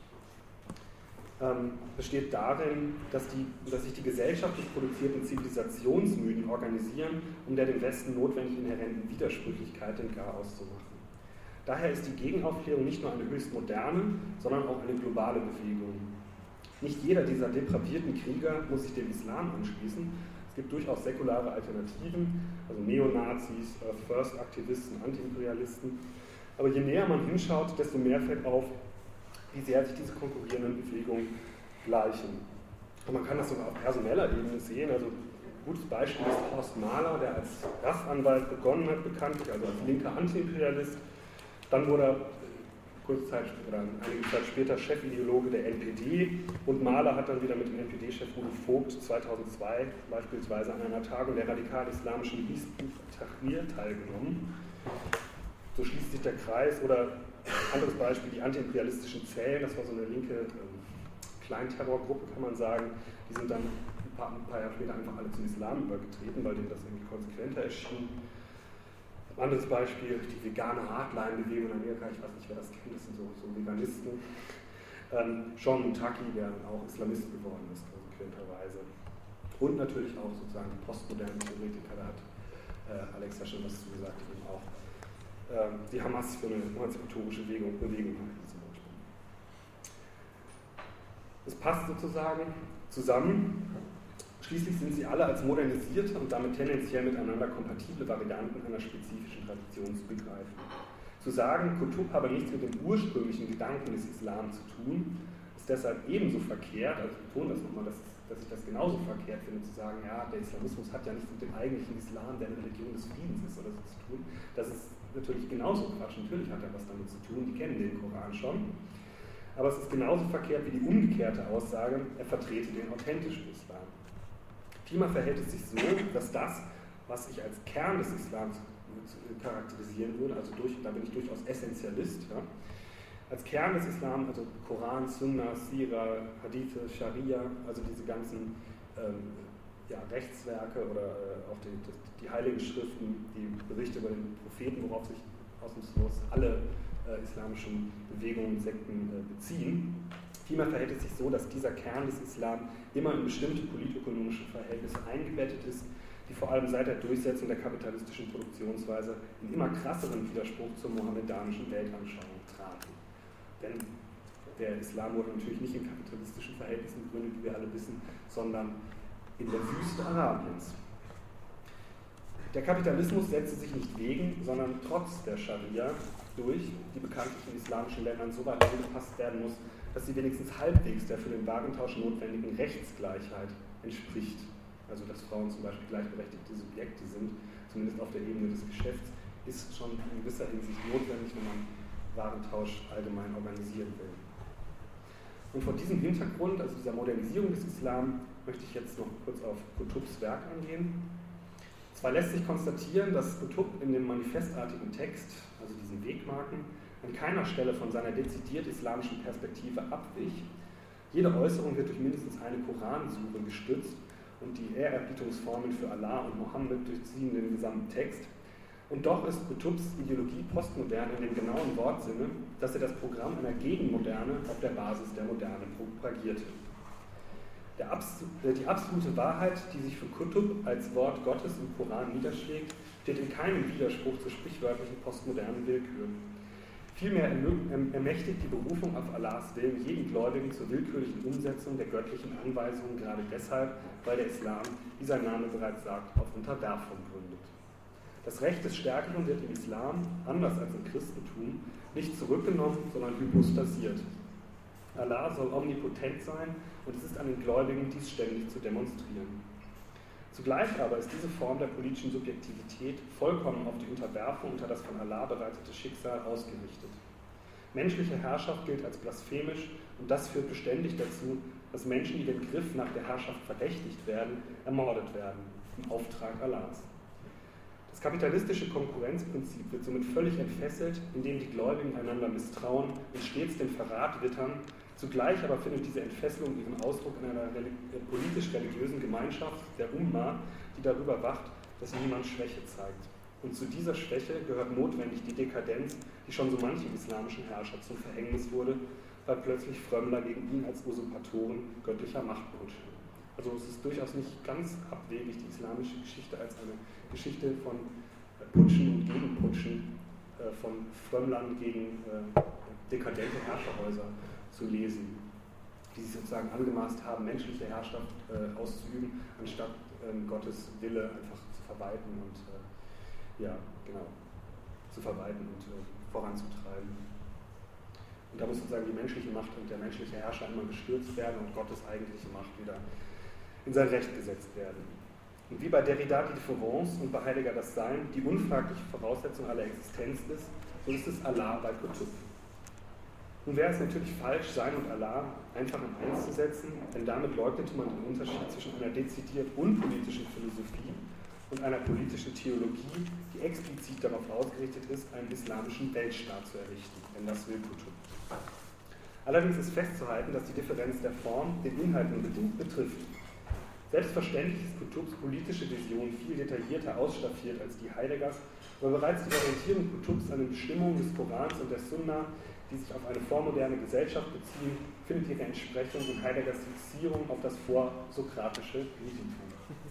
ähm, besteht darin, dass, die, dass sich die gesellschaftlich produzierten Zivilisationsmythen organisieren, um der dem Westen notwendig inhärenten Widersprüchlichkeit den Garaus zu machen. Daher ist die Gegenaufklärung nicht nur eine höchst moderne, sondern auch eine globale Bewegung. Nicht jeder dieser depravierten Krieger muss sich dem Islam anschließen. Es gibt durchaus säkulare Alternativen, also Neonazis, Earth-First-Aktivisten, Antiimperialisten. Aber je näher man hinschaut, desto mehr fällt auf, wie sehr sich diese konkurrierenden Bewegungen gleichen. Und man kann das sogar auf personeller Ebene sehen. Also ein gutes Beispiel ist Horst Mahler, der als R A F-Anwalt begonnen hat, bekanntlich, also als linker Antiimperialist. Dann wurde er kurze Zeit oder einige Zeit später Chefideologe der N P D und Mahler hat dann wieder mit dem N P D-Chef Udo Vogt zweitausendzwei beispielsweise an einer Tagung der radikal-islamischen Hizb ut-Tahrir teilgenommen. So schließt sich der Kreis. Oder anderes Beispiel, die antiimperialistischen Zellen, das war so eine linke ähm, Kleinterrorgruppe, kann man sagen. Die sind dann ein paar, ein paar Jahre später einfach alle zum Islam übergetreten, weil denen das irgendwie konsequenter erschien. Ein anderes Beispiel, die vegane Hardline-Bewegung in Amerika, ich weiß nicht, wer das kennt, das sind so, so Veganisten. Ähm, Sean Mutaki, der auch Islamist geworden ist, konsequenterweise. Und natürlich auch sozusagen die postmodernen Theoretiker, da hat äh, Alex ja schon was zu gesagt, eben auch äh, die Hamas für eine emanzipatorische Bewegung, Bewegung halten zum Beispiel. Es passt sozusagen zusammen. Schließlich sind sie alle als modernisierte und damit tendenziell miteinander kompatible Varianten einer spezifischen Tradition zu begreifen. Zu sagen, Qutb habe nichts mit dem ursprünglichen Gedanken des Islam zu tun, ist deshalb ebenso verkehrt, also ich betone das nochmal, dass, dass ich das genauso verkehrt finde, zu sagen, ja, der Islamismus hat ja nichts mit dem eigentlichen Islam, der eine Religion des Friedens ist oder so zu tun. Das ist natürlich genauso Quatsch, natürlich hat er was damit zu tun, die kennen den Koran schon. Aber es ist genauso verkehrt wie die umgekehrte Aussage, er vertrete den authentischen Islam. Vielmehr verhält es sich so, dass das, was ich als Kern des Islams charakterisieren würde, also durch, da bin ich durchaus Essentialist, ja, als Kern des Islam, also Koran, Sunna, Sira, Hadithe, Scharia, also diese ganzen ähm, ja, Rechtswerke oder äh, auch die, die, die heiligen Schriften, die Berichte über den Propheten, worauf sich ausnahmslos alle äh, islamischen Bewegungen und Sekten äh, beziehen. Vielmehr verhält es sich so, dass dieser Kern des Islam immer in bestimmte politökonomische Verhältnisse eingebettet ist, die vor allem seit der Durchsetzung der kapitalistischen Produktionsweise in immer krasseren Widerspruch zur mohammedanischen Weltanschauung traten. Denn der Islam wurde natürlich nicht in kapitalistischen Verhältnissen gegründet, wie wir alle wissen, sondern in der Wüste Arabiens. Der Kapitalismus setzte sich nicht wegen, sondern trotz der Scharia durch, die bekanntlich in islamischen Ländern so weit angepasst werden muss, dass sie wenigstens halbwegs der für den Warentausch notwendigen Rechtsgleichheit entspricht. Also dass Frauen zum Beispiel gleichberechtigte Subjekte sind, zumindest auf der Ebene des Geschäfts, ist schon in gewisser Hinsicht notwendig, wenn man Warentausch allgemein organisieren will. Und vor diesem Hintergrund, also dieser Modernisierung des Islam, möchte ich jetzt noch kurz auf Qutbs Werk eingehen. Zwar lässt sich konstatieren, dass Qutb in dem manifestartigen Text, also diesen Wegmarken, an keiner Stelle von seiner dezidiert islamischen Perspektive abwich. Jede Äußerung wird durch mindestens eine Koransure gestützt und die Ehrerbietungsformeln für Allah und Mohammed durchziehen den gesamten Text. Und doch ist Qutbs Ideologie postmodern in dem genauen Wortsinne, dass er das Programm einer Gegenmoderne auf der Basis der Moderne propagierte. Der Abs- die absolute Wahrheit, die sich für Qutb als Wort Gottes im Koran niederschlägt, steht in keinem Widerspruch zur sprichwörtlichen postmodernen Willkür. Vielmehr ermächtigt die Berufung auf Allahs Willen jeden Gläubigen zur willkürlichen Umsetzung der göttlichen Anweisungen, gerade deshalb, weil der Islam, wie sein Name bereits sagt, auf Unterwerfung gründet. Das Recht des Stärkeren wird im Islam, anders als im Christentum, nicht zurückgenommen, sondern hypostasiert. Allah soll omnipotent sein und es ist an den Gläubigen, dies ständig zu demonstrieren. Zugleich aber ist diese Form der politischen Subjektivität vollkommen auf die Unterwerfung unter das von Allah bereitete Schicksal ausgerichtet. Menschliche Herrschaft gilt als blasphemisch und das führt beständig dazu, dass Menschen, die dem Griff nach der Herrschaft verdächtigt werden, ermordet werden, im Auftrag Allahs. Das kapitalistische Konkurrenzprinzip wird somit völlig entfesselt, indem die Gläubigen einander misstrauen und stets den Verrat wittern. Zugleich aber findet diese Entfesselung ihren Ausdruck in einer politisch-religiösen Gemeinschaft, der Umma, die darüber wacht, dass niemand Schwäche zeigt. Und zu dieser Schwäche gehört notwendig die Dekadenz, die schon so manchem islamischen Herrscher zum Verhängnis wurde, weil plötzlich Frömmler gegen ihn als Usurpatoren göttlicher Macht putschen. Also es ist durchaus nicht ganz abwegig, die islamische Geschichte als eine Geschichte von Putschen und Gegenputschen, von Frömmlern gegen dekadente Herrscherhäuser zu lesen, die sich sozusagen angemaßt haben, menschliche Herrschaft äh, auszuüben, anstatt ähm, Gottes Wille einfach zu verwalten und äh, ja, genau, zu verwalten und äh, voranzutreiben. Und da muss sozusagen die menschliche Macht und der menschliche Herrscher immer gestürzt werden und Gottes eigentliche Macht wieder in sein Recht gesetzt werden. Und wie bei Derrida die Difference und bei Heidegger das Sein die unfragliche Voraussetzung aller Existenz ist, so ist es Allah bei Qutb. Nun wäre es natürlich falsch, Sein und Allah einfach in eins zu setzen, denn damit leugnete man den Unterschied zwischen einer dezidiert unpolitischen Philosophie und einer politischen Theologie, die explizit darauf ausgerichtet ist, einen islamischen Weltstaat zu errichten, denn das will Qutb. Allerdings ist festzuhalten, dass die Differenz der Form den Inhalt nur bedingt betrifft. Selbstverständlich ist Qutbs politische Vision viel detaillierter ausstaffiert als die Heideggers, aber bereits die Orientierung Qutbs an den Bestimmungen des Korans und der Sunna, die sich auf eine vormoderne Gesellschaft beziehen, findet ihre Entsprechung in Heideggers Fixierung auf das vorsokratische Griechitum.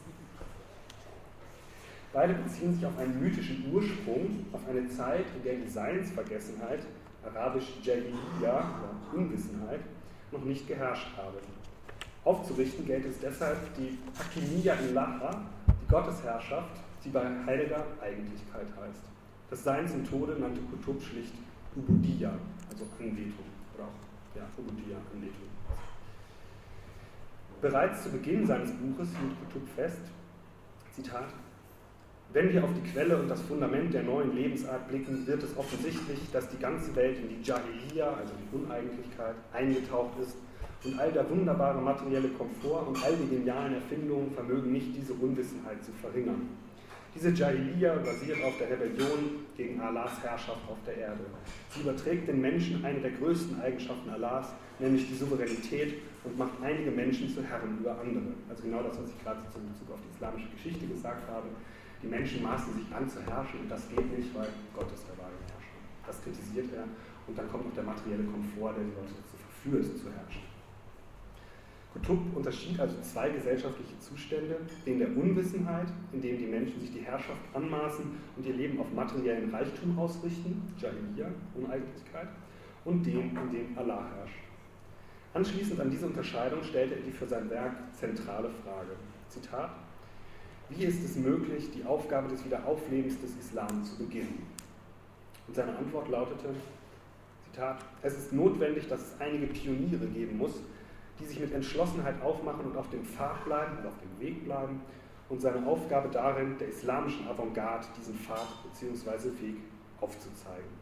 Beide beziehen sich auf einen mythischen Ursprung, auf eine Zeit, in der die Seinsvergessenheit, arabisch Jahiliya, Unwissenheit, noch nicht geherrscht habe. Aufzurichten gilt es deshalb die Hakimiyya Ilaha, die Gottesherrschaft, die bei Heidegger Eigentlichkeit heißt. Das Sein zum Tode nannte Qutb schlicht Ubudiyya, also Anbetung, oder auch ja, Ubudiyya, Anbetung. Bereits zu Beginn seines Buches hielt Qutb fest, Zitat, wenn wir auf die Quelle und das Fundament der neuen Lebensart blicken, wird es offensichtlich, dass die ganze Welt in die Jahiliya, also die Uneigentlichkeit, eingetaucht ist und all der wunderbare materielle Komfort und all die genialen Erfindungen vermögen nicht diese Unwissenheit zu verringern. Diese Jahiliya basiert auf der Rebellion gegen Allahs Herrschaft auf der Erde. Sie überträgt den Menschen eine der größten Eigenschaften Allahs, nämlich die Souveränität, und macht einige Menschen zu Herren über andere. Also genau das, was ich gerade in Bezug auf die islamische Geschichte gesagt habe. Die Menschen maßen sich an zu herrschen und das geht nicht, weil Gott ist der wahre Herrscher. Das kritisiert er. Und dann kommt noch der materielle Komfort, der die Leute dazu verführt, zu herrschen. Qutb unterschied also zwei gesellschaftliche Zustände, den der Unwissenheit, in dem die Menschen sich die Herrschaft anmaßen und ihr Leben auf materiellen Reichtum ausrichten, Jahiliya, Uneigentlichkeit, und dem, in dem Allah herrscht. Anschließend an diese Unterscheidung stellte er die für sein Werk zentrale Frage. Zitat: Wie ist es möglich, die Aufgabe des Wiederauflebens des Islam zu beginnen? Und seine Antwort lautete, Zitat: Es ist notwendig, dass es einige Pioniere geben muss, die sich mit Entschlossenheit aufmachen und auf dem Pfad bleiben und auf dem Weg bleiben und seine Aufgabe darin, der islamischen Avantgarde diesen Pfad bzw. Weg aufzuzeigen.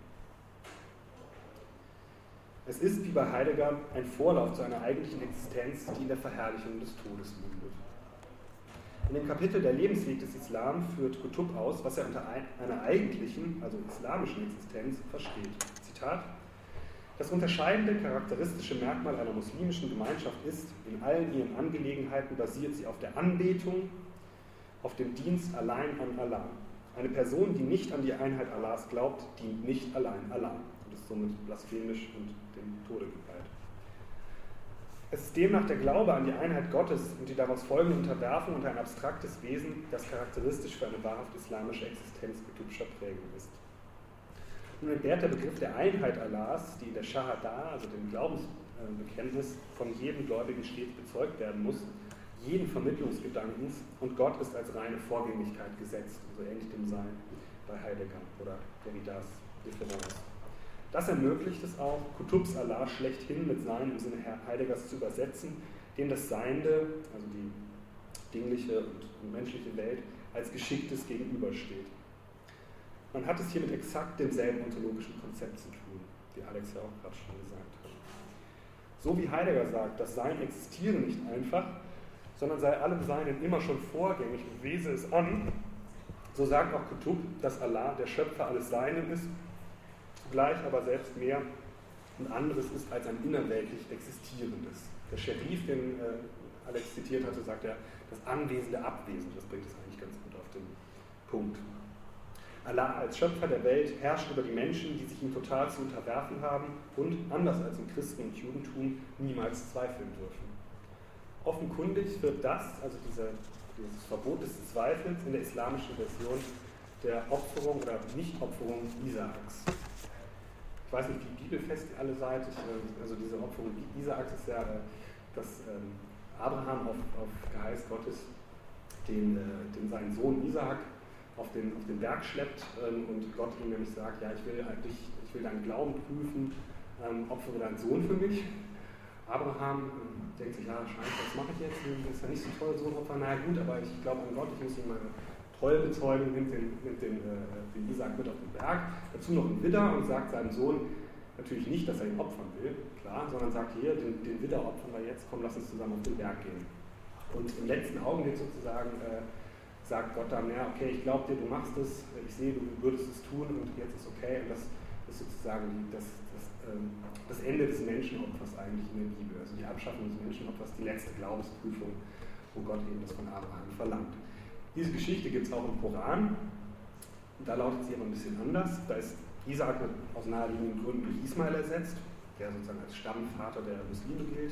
Es ist, wie bei Heidegger, ein Vorlauf zu einer eigentlichen Existenz, die in der Verherrlichung des Todes mündet. In dem Kapitel Der Lebensweg des Islam führt Qutb aus, was er unter einer eigentlichen, also islamischen Existenz versteht. Zitat: Das unterscheidende, charakteristische Merkmal einer muslimischen Gemeinschaft ist, in allen ihren Angelegenheiten basiert sie auf der Anbetung, auf dem Dienst allein an Allah. Eine Person, die nicht an die Einheit Allahs glaubt, dient nicht allein Allah und ist somit blasphemisch und dem Tode geweiht. Es ist demnach der Glaube an die Einheit Gottes und die daraus folgende Unterwerfung unter ein abstraktes Wesen, das charakteristisch für eine wahrhaft islamische Existenz Qutbscher Prägung ist. Nun entbehrt der Begriff der Einheit Allahs, die in der Shahada, also dem Glaubensbekenntnis, von jedem Gläubigen stets bezeugt werden muss, jeden Vermittlungsgedankens, und Gott ist als reine Vorgängigkeit gesetzt, so ähnlich dem Sein bei Heidegger oder Derridas Differenz. Das ermöglicht es auch, Qutbs Allah schlechthin mit Sein im Sinne Heideggers zu übersetzen, dem das Seiende, also die dingliche und menschliche Welt, als Geschicktes gegenübersteht. Man hat es hier mit exakt demselben ontologischen Konzept zu tun, wie Alex ja auch gerade schon gesagt hat. So wie Heidegger sagt, das Sein existiere nicht einfach, sondern sei allem Seinen immer schon vorgängig und wese es an, so sagt auch Qutb, dass Allah der Schöpfer alles Seinen ist, zugleich aber selbst mehr und anderes ist als ein innerweltlich Existierendes. Der Scherif, den äh, Alex zitiert hatte, sagt ja, das anwesende Abwesen, das bringt es eigentlich ganz gut auf den Punkt. Allah als Schöpfer der Welt herrscht über die Menschen, die sich ihm total zu unterwerfen haben und, anders als im Christen- und Judentum, niemals zweifeln dürfen. Offenkundig wird das, also diese, dieses Verbot des Zweifels, in der islamischen Version der Opferung oder Nichtopferung Isaaks. Ich weiß nicht, wie bibelfest ihr alle seid. Ich, also diese Opferung Isaaks ist ja, dass ähm, Abraham auf, auf Geheiß Gottes den, äh, den seinen Sohn Isaak auf den, auf den Berg schleppt ähm, und Gott ihm nämlich sagt, ja, ich will, dich, ich will deinen Glauben prüfen, ähm, opfere deinen Sohn für mich. Abraham ähm, denkt sich, ja, scheiße, was mache ich jetzt? Das ist ja nicht so toll, Sohnopfer. Naja gut, aber ich glaube an Gott, ich muss ihm meine Treue bezeugen, nimmt den, nimmt den, äh, den Isaak mit auf den Berg, dazu noch einen Widder und sagt seinem Sohn natürlich nicht, dass er ihn opfern will, klar, sondern sagt, hier, den, den Widder opfern wir jetzt, komm, lass uns zusammen auf den Berg gehen. Und im letzten Augenblick sozusagen äh, sagt Gott dann, ja, okay, ich glaube dir, du machst es, ich sehe, du würdest es tun und jetzt ist okay. Und das ist sozusagen das, das, ähm, das Ende des Menschenopfers eigentlich in der Bibel. Also die Abschaffung des Menschenopfers, die letzte Glaubensprüfung, wo Gott eben das von Abraham verlangt. Diese Geschichte gibt es auch im Koran. Da lautet sie aber ein bisschen anders. Da ist Isaak aus naheliegenden Gründen durch Ismael ersetzt, der sozusagen als Stammvater der Muslime gilt.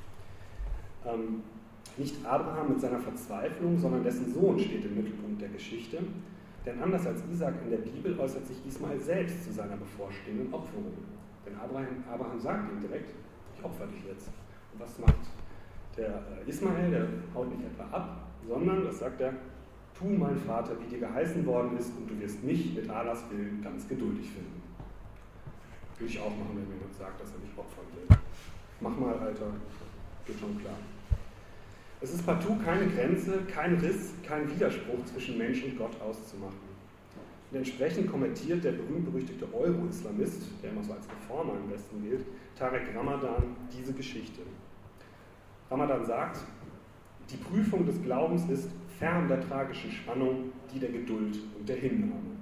Ähm, Nicht Abraham mit seiner Verzweiflung, sondern dessen Sohn steht im Mittelpunkt der Geschichte. Denn anders als Isaak in der Bibel äußert sich Ismael selbst zu seiner bevorstehenden Opferung. Denn Abraham, Abraham sagt ihm direkt, ich opfer dich jetzt. Und was macht der Ismael? Der haut nicht etwa ab, sondern, das sagt er, tu, mein Vater, wie dir geheißen worden ist, und du wirst mich mit Allahs Willen ganz geduldig finden. Würde ich auch machen, wenn mir jemand sagt, dass er mich opfern will. Mach mal, Alter, geht schon klar. Es ist partout keine Grenze, kein Riss, kein Widerspruch zwischen Mensch und Gott auszumachen. Und entsprechend kommentiert der berühmt-berüchtigte Euro-Islamist, der immer so als Reformer im Westen gilt, Tarek Ramadan, diese Geschichte. Ramadan sagt, die Prüfung des Glaubens ist fern der tragischen Spannung, die der Geduld und der Hinnahme.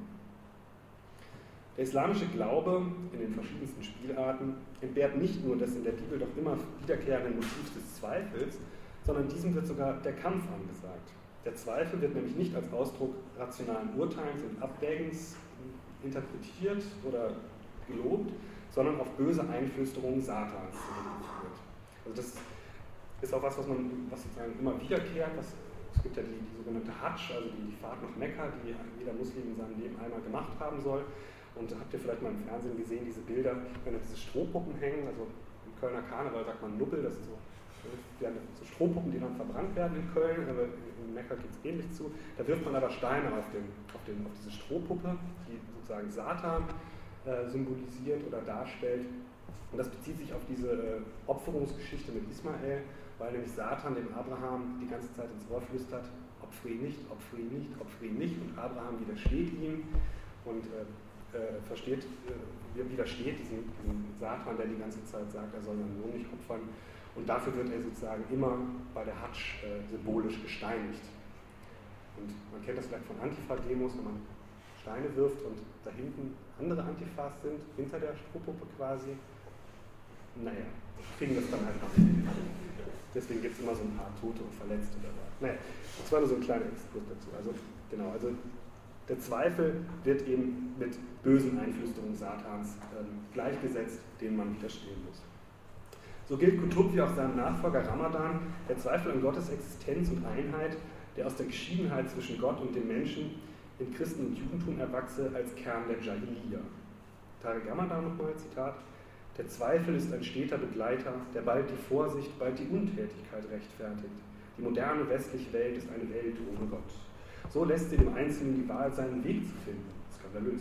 Der islamische Glaube in den verschiedensten Spielarten entbehrt nicht nur des in der Bibel doch immer wiederkehrenden Motivs des Zweifels, sondern diesem wird sogar der Kampf angesagt. Der Zweifel wird nämlich nicht als Ausdruck rationalen Urteils und Abwägens interpretiert oder gelobt, sondern auf böse Einflüsterungen Satans zurückgeführt. Also das ist auch was, was man was sozusagen immer wiederkehrt. Was, es gibt ja die, die sogenannte Hajj, also die, die Fahrt nach Mekka, die jeder Muslim in seinem Leben einmal gemacht haben soll. Und habt ihr vielleicht mal im Fernsehen gesehen, diese Bilder, wenn da diese Strohpuppen hängen, also im Kölner Karneval sagt man Nuppel, das sind so, ja, so Strohpuppen, die dann verbrannt werden in Köln, aber in Mekka geht es ähnlich zu. Da wirft man aber Steine auf, den, auf, den, auf diese Strohpuppe, die sozusagen Satan äh, symbolisiert oder darstellt. Und das bezieht sich auf diese äh, Opferungsgeschichte mit Ismael, weil nämlich Satan dem Abraham die ganze Zeit ins Ohr flüstert, opfere ihn nicht, opfere ihn nicht, opfere ihn nicht, und Abraham widersteht ihm und äh, äh, versteht, äh, widersteht diesem, diesem Satan, der die ganze Zeit sagt, er soll seinen Sohn nicht opfern, und dafür wird er sozusagen immer bei der Hajj äh, symbolisch gesteinigt. Und man kennt das vielleicht von Antifa-Demos, wenn man Steine wirft und da hinten andere Antifas sind, hinter der Strohpuppe quasi. Naja, kriegen das dann halt noch nicht. Deswegen gibt es immer so ein paar Tote und Verletzte dabei. Naja, das war nur so ein kleiner Exkurs dazu. Also, genau, also der Zweifel wird eben mit bösen Einflüsterungen Satans ähm, gleichgesetzt, denen man widerstehen muss. So gilt Qutb wie auch seinem Nachfolger Ramadan der Zweifel an Gottes Existenz und Einheit, der aus der Geschiedenheit zwischen Gott und dem Menschen in Christen und Judentum erwachse, als Kern der Jahiliya. Tariq Ramadan nochmal, Zitat: Der Zweifel ist ein steter Begleiter, der bald die Vorsicht, bald die Untätigkeit rechtfertigt. Die moderne westliche Welt ist eine Welt ohne Gott. So lässt sie dem Einzelnen die Wahl, seinen Weg zu finden. Skandalös.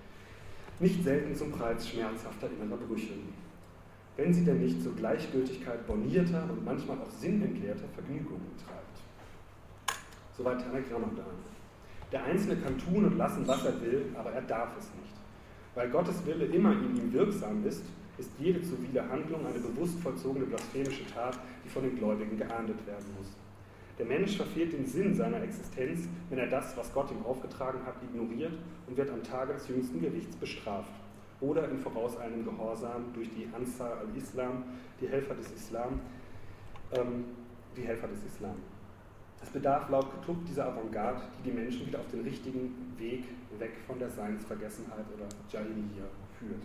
Nicht selten zum Preis schmerzhafter innerer Brüche. Wenn sie denn nicht zur Gleichgültigkeit bornierter und manchmal auch sinnentleerter Vergnügungen treibt. Soweit Tariq Ramadan. Der Einzelne kann tun und lassen, was er will, aber er darf es nicht. Weil Gottes Wille immer in ihm wirksam ist, ist jede zivile Handlung eine bewusst vollzogene blasphemische Tat, die von den Gläubigen geahndet werden muss. Der Mensch verfehlt den Sinn seiner Existenz, wenn er das, was Gott ihm aufgetragen hat, ignoriert und wird am Tage des jüngsten Gerichts bestraft. Oder in vorauseilendem Gehorsam durch die Ansar al-Islam, die Helfer des Islam, ähm, die Helfer des Islam. Es bedarf laut Qutb dieser Avantgarde, die die Menschen wieder auf den richtigen Weg weg von der Seinsvergessenheit oder Jahiliya führt.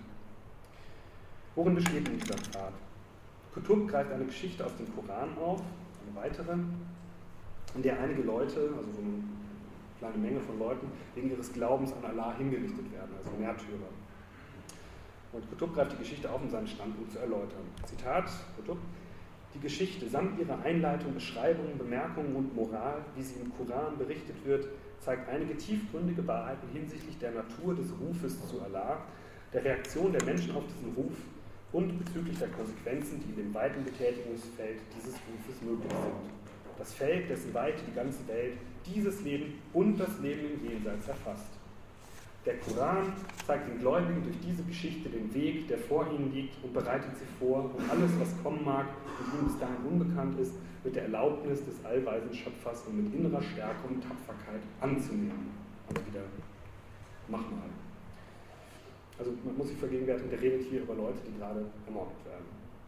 Worin besteht nun dieser Pfad? Qutb greift eine Geschichte aus dem Koran auf, eine weitere, in der einige Leute, also so eine kleine Menge von Leuten, wegen ihres Glaubens an Allah hingerichtet werden, also Märtyrer. Und Qutb greift die Geschichte auf, um seinen Standpunkt zu erläutern. Zitat, Qutb: Die Geschichte samt ihrer Einleitung, Beschreibungen, Bemerkungen und Moral, wie sie im Koran berichtet wird, zeigt einige tiefgründige Wahrheiten hinsichtlich der Natur des Rufes zu Allah, der Reaktion der Menschen auf diesen Ruf und bezüglich der Konsequenzen, die in dem weiten Betätigungsfeld dieses Rufes möglich sind. Das Feld, dessen Weite die ganze Welt, dieses Leben und das Leben im Jenseits erfasst. Der Koran zeigt den Gläubigen durch diese Geschichte den Weg, der vor ihnen liegt, und bereitet sie vor, um alles, was kommen mag und ihnen bis dahin unbekannt ist, mit der Erlaubnis des allweisen Schöpfers und mit innerer Stärke und Tapferkeit anzunehmen. Also wieder, mach mal. Also man muss sich vergegenwärtigen, der redet hier über Leute, die gerade ermordet werden,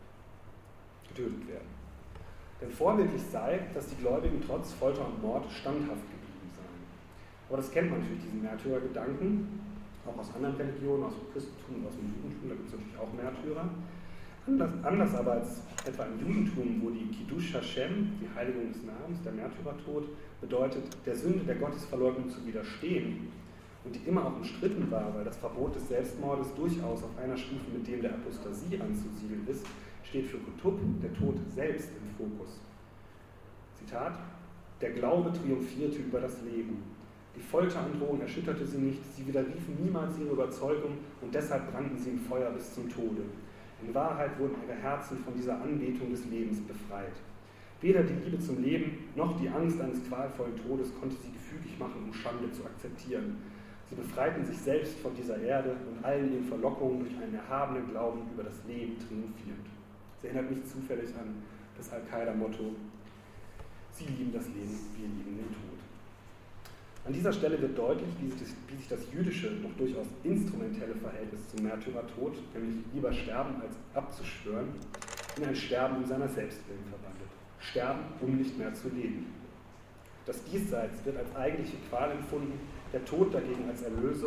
getötet werden. Denn vorbildlich sei, dass die Gläubigen trotz Folter und Mord standhaft geblieben seien. Aber das kennt man natürlich, diesen Märtyrergedanken, auch aus anderen Religionen, aus dem Christentum, aus dem Judentum, da gibt es natürlich auch Märtyrer. Anders, anders aber als etwa im Judentum, wo die Kiddush Hashem, die Heiligung des Namens, der Märtyrertod, bedeutet, der Sünde der Gottesverleugnung zu widerstehen, und die immer auch umstritten war, weil das Verbot des Selbstmordes durchaus auf einer Stufe mit dem der Apostasie anzusiedeln ist, steht für Qutb der Tod selbst im Fokus. Zitat: Der Glaube triumphierte über das Leben. Die Folterandrohung erschütterte sie nicht, sie widerriefen niemals ihre Überzeugung und deshalb brannten sie im Feuer bis zum Tode. In Wahrheit wurden ihre Herzen von dieser Anbetung des Lebens befreit. Weder die Liebe zum Leben noch die Angst eines qualvollen Todes konnte sie gefügig machen, um Schande zu akzeptieren. Sie befreiten sich selbst von dieser Erde und allen ihren Verlockungen durch einen erhabenen Glauben über das Leben triumphierend. Das erinnert mich zufällig an das Al-Qaida-Motto: Sie lieben das Leben, wir lieben den Tod. An dieser Stelle wird deutlich, wie sich, das, wie sich das jüdische, noch durchaus instrumentelle Verhältnis zum Märtyrertod, nämlich lieber sterben als abzuschwören, in ein Sterben um seiner selbst willen verwandelt. Sterben, um nicht mehr zu leben. Das Diesseits wird als eigentliche Qual empfunden, der Tod dagegen als Erlösung,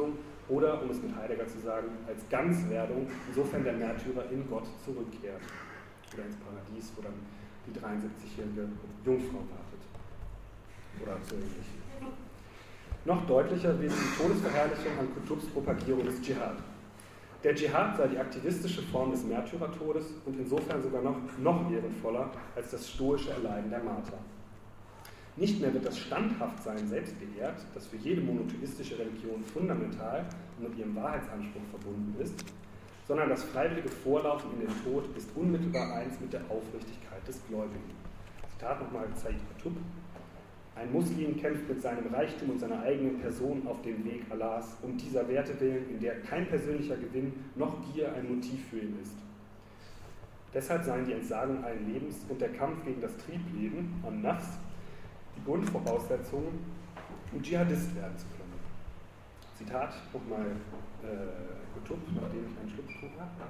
oder, um es mit Heidegger zu sagen, als Ganzwerdung, insofern der Märtyrer in Gott zurückkehrt. Oder ins Paradies, wo dann die dreiundsiebzigjährige Jungfrau wartet. Oder so ähnlich. Noch deutlicher wird die Todesverherrlichung an Qutbs Propagierung des Dschihad. Der Dschihad sei die aktivistische Form des Märtyrertodes und insofern sogar noch, noch ehrenvoller als das stoische Erleiden der Marter. Nicht mehr wird das Standhaftsein selbst geehrt, das für jede monotheistische Religion fundamental und mit ihrem Wahrheitsanspruch verbunden ist, sondern das freiwillige Vorlaufen in den Tod ist unmittelbar eins mit der Aufrichtigkeit des Gläubigen. Zitat nochmal Said Qutb. Ein Muslim kämpft mit seinem Reichtum und seiner eigenen Person auf dem Weg Allahs, um dieser Werte willen, in der kein persönlicher Gewinn noch Gier ein Motiv für ihn ist. Deshalb seien die Entsagung allen Lebens und der Kampf gegen das Triebleben, an-Nafs, die Grundvoraussetzungen, um Dschihadist werden zu können. Zitat nochmal äh, Qutb, nachdem ich einen Schluck getrunken habe.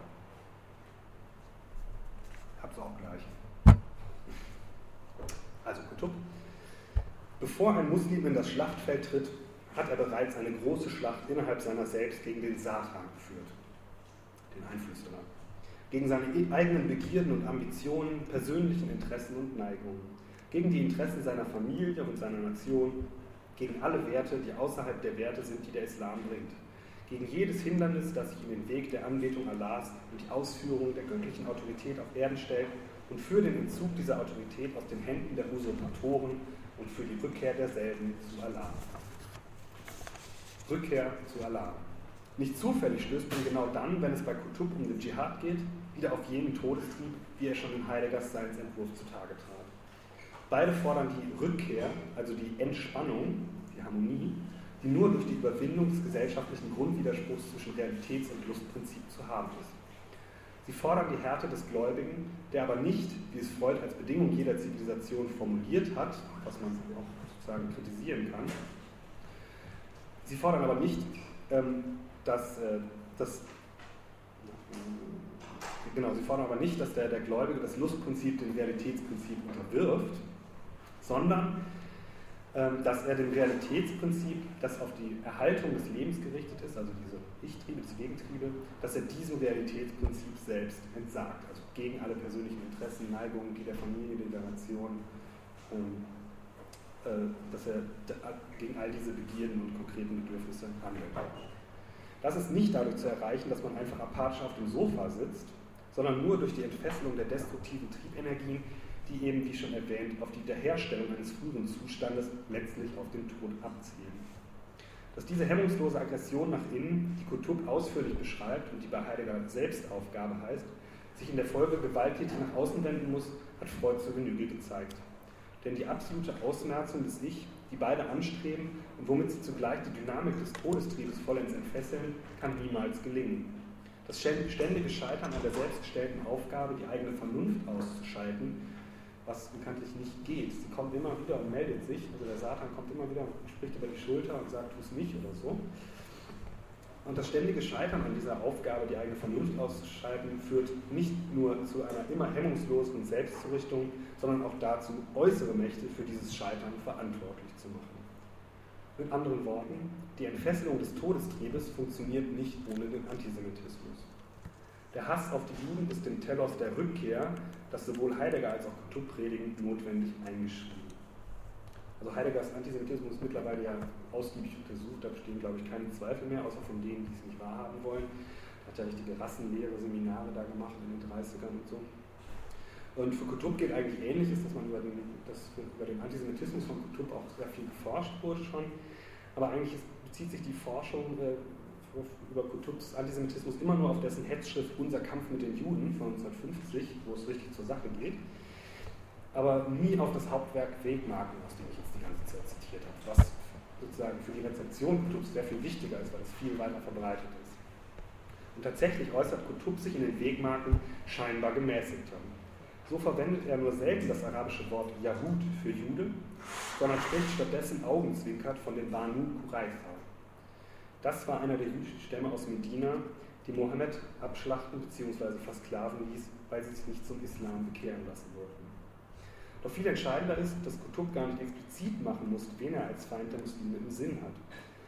Hab's auch gleich. Also Qutb. Bevor ein Muslim in das Schlachtfeld tritt, hat er bereits eine große Schlacht innerhalb seiner selbst gegen den Satan geführt, den Einflüsterer, gegen seine eigenen Begierden und Ambitionen, persönlichen Interessen und Neigungen, gegen die Interessen seiner Familie und seiner Nation, gegen alle Werte, die außerhalb der Werte sind, die der Islam bringt, gegen jedes Hindernis, das sich in den Weg der Anbetung Allahs und die Ausführung der göttlichen Autorität auf Erden stellt und für den Entzug dieser Autorität aus den Händen der Usurpatoren und für die Rückkehr derselben zu Allah. Rückkehr zu Allah. Nicht zufällig stößt man genau dann, wenn es bei Qutb um den Dschihad geht, wieder auf jenen Todestrieb, wie er schon in Heideggers Seinsentwurf zutage trat. Beide fordern die Rückkehr, also die Entspannung, die Harmonie, die nur durch die Überwindung des gesellschaftlichen Grundwiderspruchs zwischen Realitäts- und Lustprinzip zu haben ist. Sie fordern die Härte des Gläubigen, der aber nicht, wie es Freud als Bedingung jeder Zivilisation formuliert hat, was man auch sozusagen kritisieren kann. Sie fordern aber nicht, ähm, dass, äh, dass genau, sie fordern aber nicht, dass der, der Gläubige das Lustprinzip dem Realitätsprinzip unterwirft, sondern ähm, dass er dem Realitätsprinzip, das auf die Erhaltung des Lebens gerichtet ist, also diese Ich-Triebe, diese Gegentriebe, dass er diesem Realitätsprinzip selbst entsagt, also gegen alle persönlichen Interessen, Neigungen, die der Familie, der Nation, ähm, äh, dass er gegen all diese Begierden und konkreten Bedürfnisse handelt. Das ist nicht dadurch zu erreichen, dass man einfach apathisch auf dem Sofa sitzt, sondern nur durch die Entfesselung der destruktiven Triebenergien, die eben, wie schon erwähnt, auf die Wiederherstellung eines früheren Zustandes letztlich auf den Tod abzielen. Dass diese hemmungslose Aggression nach innen, die Qutb ausführlich beschreibt und die bei Heidegger Selbstaufgabe heißt, sich in der Folge gewalttätig nach außen wenden muss, hat Freud zur Genüge gezeigt. Denn die absolute Ausmerzung des Ich, die beide anstreben und womit sie zugleich die Dynamik des Todestriebes vollends entfesseln, kann niemals gelingen. Das ständige Scheitern an der selbstgestellten Aufgabe, die eigene Vernunft auszuschalten, was bekanntlich nicht geht. Sie kommt immer wieder und meldet sich, also der Satan kommt immer wieder und spricht über die Schulter und sagt, tu es nicht oder so. Und das ständige Scheitern an dieser Aufgabe, die eigene Vernunft auszuschalten, führt nicht nur zu einer immer hemmungsloseren Selbstzurichtung, sondern auch dazu, äußere Mächte für dieses Scheitern verantwortlich zu machen. Mit anderen Worten, die Entfesselung des Todestriebes funktioniert nicht ohne den Antisemitismus. Der Hass auf die Juden ist im Telos der Rückkehr, das sowohl Heidegger als auch Qutb predigen, notwendig eingeschrieben. Also Heideggers Antisemitismus ist mittlerweile ja ausgiebig untersucht, da bestehen, glaube ich, keine Zweifel mehr, außer von denen, die es nicht wahrhaben wollen. Er hat ja richtige Rassenlehre, Seminare da gemacht in den dreißigern und so. Und für Qutb geht eigentlich Ähnliches, dass man über den, dass über den Antisemitismus von Qutb auch sehr viel geforscht wurde schon, aber eigentlich ist, bezieht sich die Forschung äh, über Qutbs Antisemitismus immer nur auf dessen Hetzschrift Unser Kampf mit den Juden von neunzehnhundertfünfzig, wo es richtig zur Sache geht, aber nie auf das Hauptwerk Wegmarken, aus dem ich jetzt die ganze Zeit zitiert habe, was sozusagen für die Rezeption Qutbs sehr viel wichtiger ist, weil es viel weiter verbreitet ist. Und tatsächlich äußert Qutb sich in den Wegmarken scheinbar gemäßigter. So verwendet er nur selten das arabische Wort Yahud für Jude, sondern spricht stattdessen augenzwinkert von den Banu Qurayza. Das war einer der jüdischen Stämme aus Medina, die Mohammed abschlachten bzw. versklaven ließ, weil sie sich nicht zum Islam bekehren lassen wollten. Doch viel entscheidender ist, dass Qutb gar nicht explizit machen muss, wen er als Feind der Muslime im Sinn hat.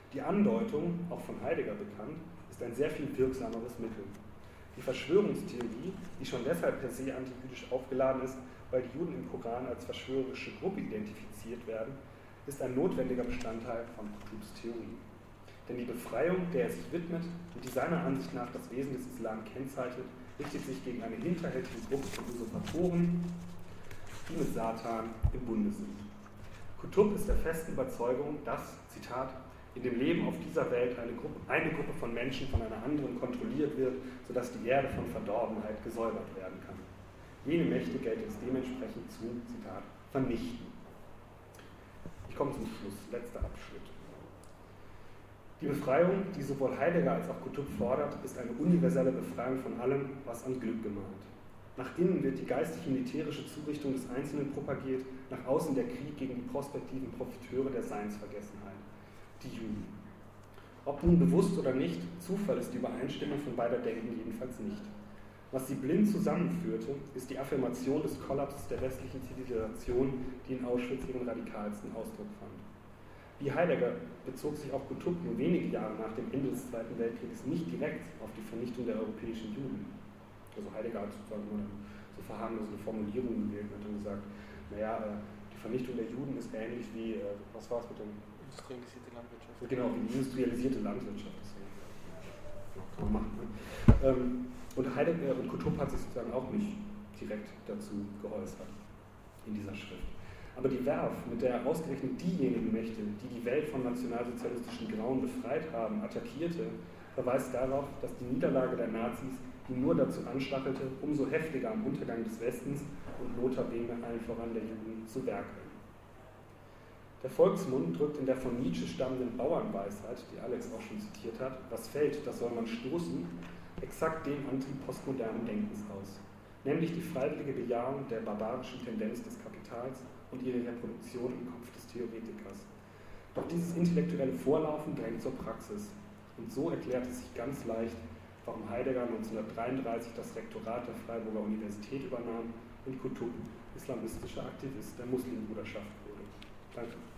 Die Andeutung, auch von Heidegger bekannt, ist ein sehr viel wirksameres Mittel. Die Verschwörungstheorie, die schon deshalb per se antijüdisch aufgeladen ist, weil die Juden im Koran als verschwörerische Gruppe identifiziert werden, ist ein notwendiger Bestandteil von Qutbs Theorie. Denn die Befreiung, der er sich widmet und die seiner Ansicht nach das Wesen des Islam kennzeichnet, richtet sich gegen eine hinterhältige Gruppe von Usurpatoren, die mit Satan im Bunde sind. Qutb ist der festen Überzeugung, dass, Zitat, in dem Leben auf dieser Welt eine Gruppe, eine Gruppe von Menschen von einer anderen kontrolliert wird, sodass die Erde von Verdorbenheit gesäubert werden kann. Jene Mächte gelte es dementsprechend zu, Zitat, vernichten. Ich komme zum Schluss, letzter Abschnitt. Die Befreiung, die sowohl Heidegger als auch Qutb fordert, ist eine universelle Befreiung von allem, was an Glück gemahnt. Nach innen wird die geistig-militärische Zurichtung des Einzelnen propagiert, nach außen der Krieg gegen die prospektiven Profiteure der Seinsvergessenheit, die Juden. Ob nun bewusst oder nicht, Zufall ist die Übereinstimmung von beider Denken jedenfalls nicht. Was sie blind zusammenführte, ist die Affirmation des Kollapses der westlichen Zivilisation, die in Auschwitz ihren radikalsten Ausdruck fand. Wie Heidegger bezog sich auch Qutb nur wenige Jahre nach dem Ende des Zweiten Weltkrieges nicht direkt auf die Vernichtung der europäischen Juden. Also Heidegger hat sozusagen immer so verharmlosende Formulierungen gewählt und hat dann gesagt, naja, die Vernichtung der Juden ist ähnlich wie, was war es mit dem? Industrialisierte Landwirtschaft. Genau, wie die industrialisierte Landwirtschaft. Das kann man machen. Ne? Und Heidegger und Qutb hat sich sozusagen auch nicht direkt dazu geäußert in dieser Schrift. Aber die Werf, mit der ausgerechnet diejenigen Mächte, die die Welt vom nationalsozialistischen Grauen befreit haben, attackierte, verweist darauf, dass die Niederlage der Nazis ihn nur dazu anstachelte, umso heftiger am Untergang des Westens und notabene allen voran der Juden zu werkeln. Der Volksmund drückt in der von Nietzsche stammenden Bauernweisheit, die Alex auch schon zitiert hat, was fällt, das soll man stoßen, exakt dem antipostmodernen Denkens aus, nämlich die freiwillige Bejahung der barbarischen Tendenz des Kapitals und ihre Reproduktion im Kopf des Theoretikers. Doch dieses intellektuelle Vorlaufen drängt zur Praxis. Und so erklärt es sich ganz leicht, warum Heidegger neunzehnhundertdreiunddreißig das Rektorat der Freiburger Universität übernahm und Qutb islamistischer Aktivist der Muslimbruderschaft wurde. Danke.